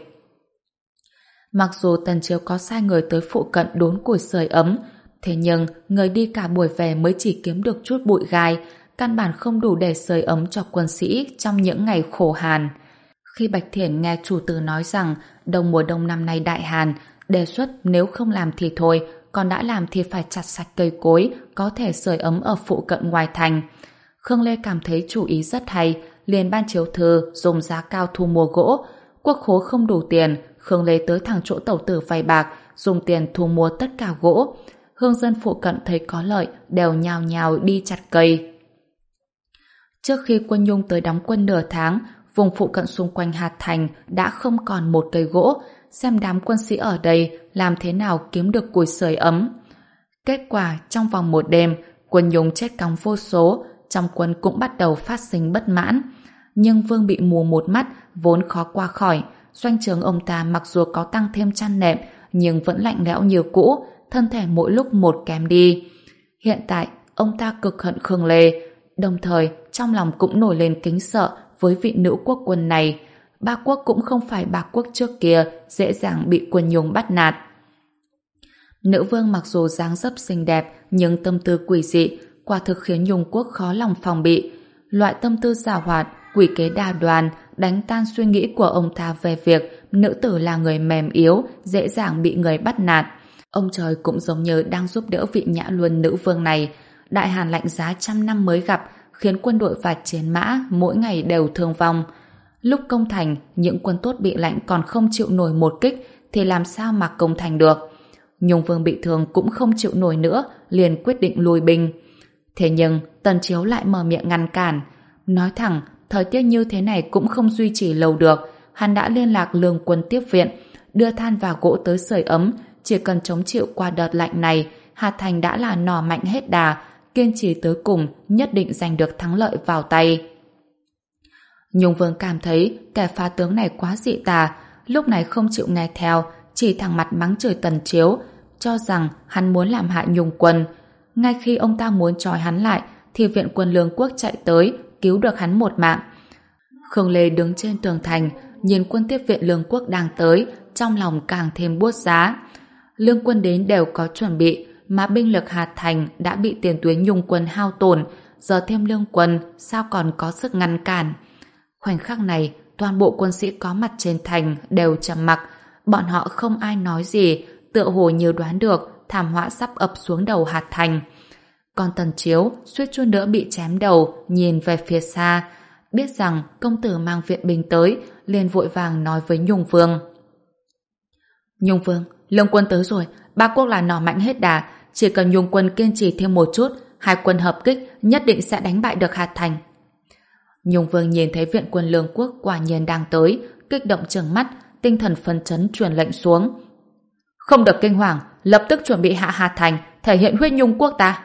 Mặc dù Tần Chiếu có sai người tới phụ cận đốn củi sưởi ấm, thế nhưng người đi cả buổi về mới chỉ kiếm được chút bụi gai, căn bản không đủ để sưởi ấm cho quân sĩ trong những ngày khổ hàn. Khi Bạch Thiển nghe chủ tử nói rằng đầu mùa đông năm nay đại hàn, đề xuất nếu không làm thì thôi, còn đã làm thì phải chặt sạch cây cối, có thể sưởi ấm ở phụ cận ngoài thành. Khương Lê cảm thấy chủ ý rất hay, liền ban chiếu thư dùng giá cao thu mua gỗ. Quốc khố không đủ tiền, Khương Lê tới thẳng chỗ tẩu tử vay bạc, dùng tiền thu mua tất cả gỗ. Hương dân phụ cận thấy có lợi, đều nhào nhào đi chặt cây. Trước khi Quân Nhung tới đóng quân nửa tháng, vùng phụ cận xung quanh hạt thành đã không còn một cây gỗ, xem đám quân sĩ ở đây làm thế nào kiếm được củi sưởi ấm. Kết quả, trong vòng một đêm, Quân Nhung chết cóng vô số, trong quân cũng bắt đầu phát sinh bất mãn. Nhưng Vương bị mù một mắt, vốn khó qua khỏi. Doanh trướng ông ta mặc dù có tăng thêm chăn nệm, nhưng vẫn lạnh lẽo như cũ, thân thể mỗi lúc một kém đi. Hiện tại, ông ta cực hận Khương Lê, đồng thời trong lòng cũng nổi lên kính sợ với vị nữ quốc quân này. Ba quốc cũng không phải ba quốc trước kia dễ dàng bị Quân Nhung bắt nạt. Nữ vương mặc dù dáng dấp xinh đẹp nhưng tâm tư quỷ dị, quả thực khiến Nhung quốc khó lòng phòng bị. Loại tâm tư giảo hoạt, quỷ kế đa đoan đánh tan suy nghĩ của ông ta về việc nữ tử là người mềm yếu, dễ dàng bị người bắt nạt. Ông trời cũng giống như đang giúp đỡ vị nhã luân nữ vương này. Đại hàn lạnh giá trăm năm mới gặp, khiến quân đội và chiến mã mỗi ngày đều thương vong. Lúc công thành, những quân tốt bị lạnh còn không chịu nổi một kích, thì làm sao mà công thành được? Nhung vương bị thương cũng không chịu nổi nữa, liền quyết định lùi binh. Thế nhưng, Tần Chiếu lại mở miệng ngăn cản. Nói thẳng, thời tiết như thế này cũng không duy trì lâu được. Hắn đã liên lạc Lương quân tiếp viện, đưa than và gỗ tới sưởi ấm. Chỉ cần chống chịu qua đợt lạnh này, hạt thành đã là nỏ mạnh hết đà, kiên trì tới cùng, nhất định giành được thắng lợi vào tay. Nhung vương cảm thấy kẻ phá tướng này quá dị tà, lúc này không chịu nghe theo, chỉ thẳng mặt mắng chửi Tần Chiếu, cho rằng hắn muốn làm hại Nhung quân. Ngay khi ông ta muốn trói hắn lại, thì viện quân Lương quốc chạy tới, cứu được hắn một mạng. Khương Lê đứng trên tường thành, nhìn quân tiếp viện Lương quốc đang tới, trong lòng càng thêm buốt giá. Lương quân đến đều có chuẩn bị, mà binh lực hạt thành đã bị tiền tuyến Nhung quân hao tổn, giờ thêm Lương quân sao còn có sức ngăn cản. Khoảnh khắc này, toàn bộ quân sĩ có mặt trên thành đều trầm mặc, bọn họ không ai nói gì, tựa hồ như đoán được thảm họa sắp ập xuống đầu hạt thành. Còn Tần Chiếu suýt chút nữa bị chém đầu, nhìn về phía xa, biết rằng công tử mang viện binh tới, liền vội vàng nói với Nhung vương. Nhung vương, Lương quân tới rồi, ba quốc là nỏ mạnh hết đà, chỉ cần Nhung quân kiên trì thêm một chút, hai quân hợp kích nhất định sẽ đánh bại được hạt thành. Nhung vương nhìn thấy viện quân Lương quốc quả nhiên đang tới, kích động trừng mắt, tinh thần phấn chấn truyền lệnh xuống. Không được kinh hoàng, lập tức chuẩn bị hạ hạt thành, thể hiện huyết Nhung quốc ta.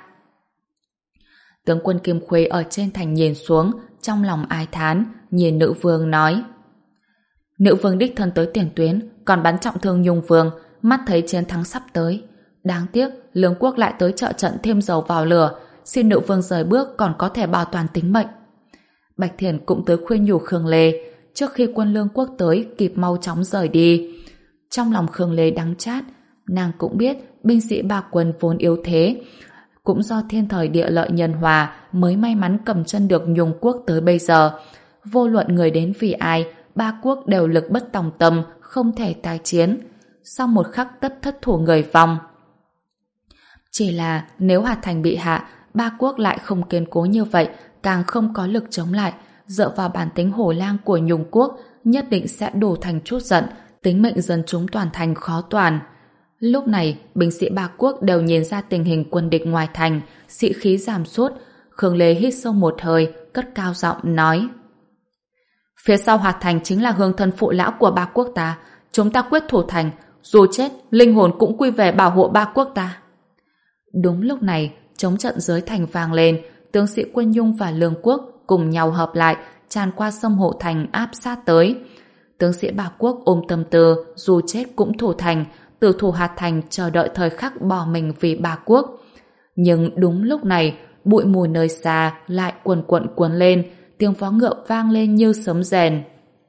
Tướng quân Kim Khuê ở trên thành nhìn xuống, trong lòng ai thán, nhìn nữ vương nói. Nữ vương đích thân tới tiền tuyến, còn bắn trọng thương Nhung vương, mắt thấy chiến thắng sắp tới. Đáng tiếc, Lương quốc lại tới trợ trận thêm dầu vào lửa, xin nữ vương rời bước còn có thể bảo toàn tính mệnh. Bạch Thiển cũng tới khuyên nhủ Khương Lê, trước khi quân Lương quốc tới kịp mau chóng rời đi. Trong lòng Khương Lê đắng chát, nàng cũng biết binh sĩ ba quân vốn yếu thế, cũng do thiên thời địa lợi nhân hòa mới may mắn cầm chân được Nhung quốc tới bây giờ. Vô luận người đến vì ai, ba quốc đều lực bất tòng tâm, không thể tái chiến. sau một khắc tất thất thủ người vong. Chỉ là nếu Hạt Thành bị hạ, ba quốc lại không kiên cố như vậy, càng không có lực chống lại, dựa vào bản tính hổ lang của Nhung quốc, nhất định sẽ đổ thành chút giận, tính mệnh dân chúng toàn thành khó toàn. Lúc này, binh sĩ ba quốc đều nhìn ra tình hình quân địch ngoài thành, sĩ khí giảm sút. Khương Lê hít sâu một hơi, cất cao giọng nói: phía sau Hạt Thành chính là hương thân phụ lão của ba quốc ta, chúng ta quyết thủ thành, dù chết, linh hồn cũng quy về bảo hộ ba quốc ta. Đúng lúc này, chống trận dưới thành vang lên, tướng sĩ Quân Nhung và Lương quốc cùng nhau hợp lại, tràn qua sông Hộ Thành áp sát tới. Tướng sĩ ba quốc ôm tâm tư, dù chết cũng thủ thành, tử thủ Hạt Thành chờ đợi thời khắc bỏ mình vì ba quốc. Nhưng đúng lúc này, bụi mù nơi xa lại quần quận cuốn lên, tiếng vó ngựa vang lên như sấm rền.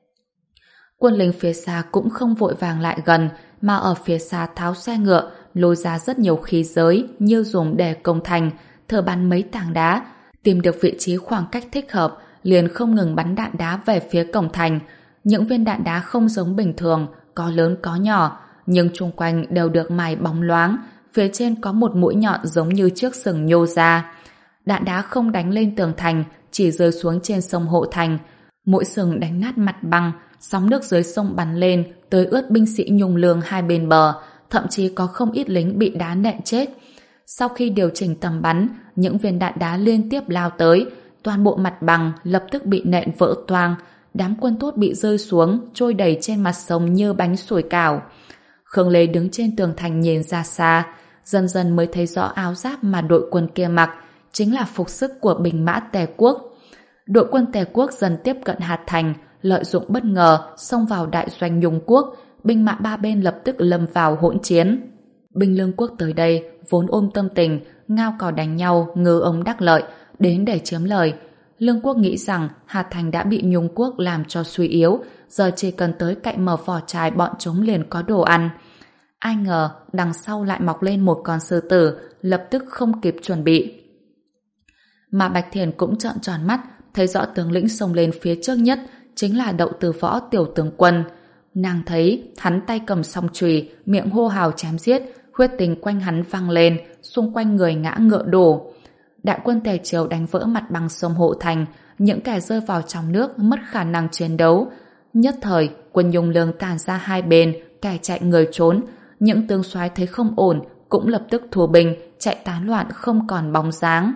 Quân lính phía xa cũng không vội vàng lại gần, mà ở phía xa tháo xe ngựa, lôi ra rất nhiều khí giới như dùng để công thành, thở bắn mấy tảng đá, tìm được vị trí khoảng cách thích hợp, liền không ngừng bắn đạn đá về phía cổng thành. Những viên đạn đá không giống bình thường, có lớn có nhỏ, nhưng chung quanh đều được mài bóng loáng, phía trên có một mũi nhọn giống như chiếc sừng nhô ra. Đạn đá không đánh lên tường thành, chỉ rơi xuống trên sông Hộ Thành. Mũi sừng đánh nát mặt băng, sóng nước dưới sông bắn lên, tới ướt binh sĩ Nhung Lương hai bên bờ, thậm chí có không ít lính bị đá nện chết. Sau khi điều chỉnh tầm bắn, những viên đạn đá liên tiếp lao tới, toàn bộ mặt bằng lập tức bị nện vỡ toang, đám quân tốt bị rơi xuống, trôi đầy trên mặt sông như bánh sủi cảo. Khương Lê đứng trên tường thành nhìn ra xa, dần dần mới thấy rõ áo giáp mà đội quân kia mặc, chính là phục sức của binh mã Tề quốc. Đội quân Tề quốc dần tiếp cận Hạt Thành, lợi dụng bất ngờ xông vào đại doanh Nhung quốc, binh mã ba bên lập tức lâm vào hỗn chiến. Binh Lương quốc tới đây vốn ôm tâm tình ngao cò đánh nhau, ngư ông đắc lợi, đến để chiếm lời. Lương quốc nghĩ rằng Hạt Thành đã bị Nhung quốc làm cho suy yếu, giờ chỉ cần tới cạnh mở vỏ trài bọn chúng liền có đồ ăn. Ai ngờ đằng sau lại mọc lên một con sư tử, lập tức không kịp chuẩn bị. Mà Bạch Thiền cũng trợn tròn mắt, thấy rõ tướng lĩnh xông lên phía trước nhất chính là Đậu Từ Võ tiểu tướng quân. Nàng thấy hắn tay cầm song chùy, miệng hô hào chém giết, huyết tình quanh hắn vang lên, xung quanh người ngã ngựa đổ. Đại quân Tề Triều đánh vỡ mặt bằng sông Hộ Thành, những kẻ rơi vào trong nước mất khả năng chiến đấu. Nhất thời, quân Nhung Lương tàn ra hai bên, kẻ chạy người trốn. Những tướng soái thấy không ổn, cũng lập tức thua binh, chạy tán loạn không còn bóng dáng.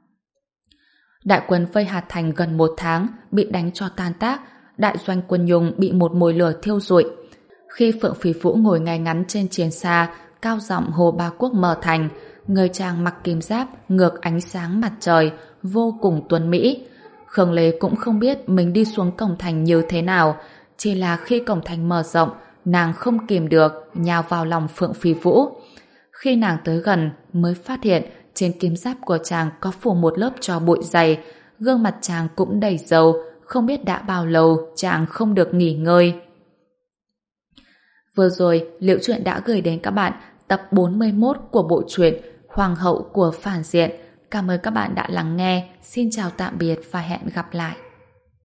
Đại quân vây Hạt Thành gần một tháng, bị đánh cho tan tác, đại doanh quân Nhung bị một mồi lửa thiêu rụi. Khi Phượng Phì Vũ ngồi ngay ngắn trên chiến xa, cao giọng hô ba quốc mở thành, người chàng mặc kim giáp ngược ánh sáng mặt trời, vô cùng tuấn mỹ. Khương Lê cũng không biết mình đi xuống cổng thành như thế nào, chỉ là khi cổng thành mở rộng, nàng không kìm được, nhào vào lòng Phượng Phì Vũ. Khi nàng tới gần, mới phát hiện trên kim giáp của chàng có phủ một lớp tro bụi dày, gương mặt chàng cũng đầy dầu, không biết đã bao lâu chàng không được nghỉ ngơi. Vừa rồi, Liễu Chuyện đã gửi đến các bạn tập bốn mươi mốt của bộ truyện Hoàng hậu của phản diện. Cảm ơn các bạn đã lắng nghe. Xin chào tạm biệt và hẹn gặp lại.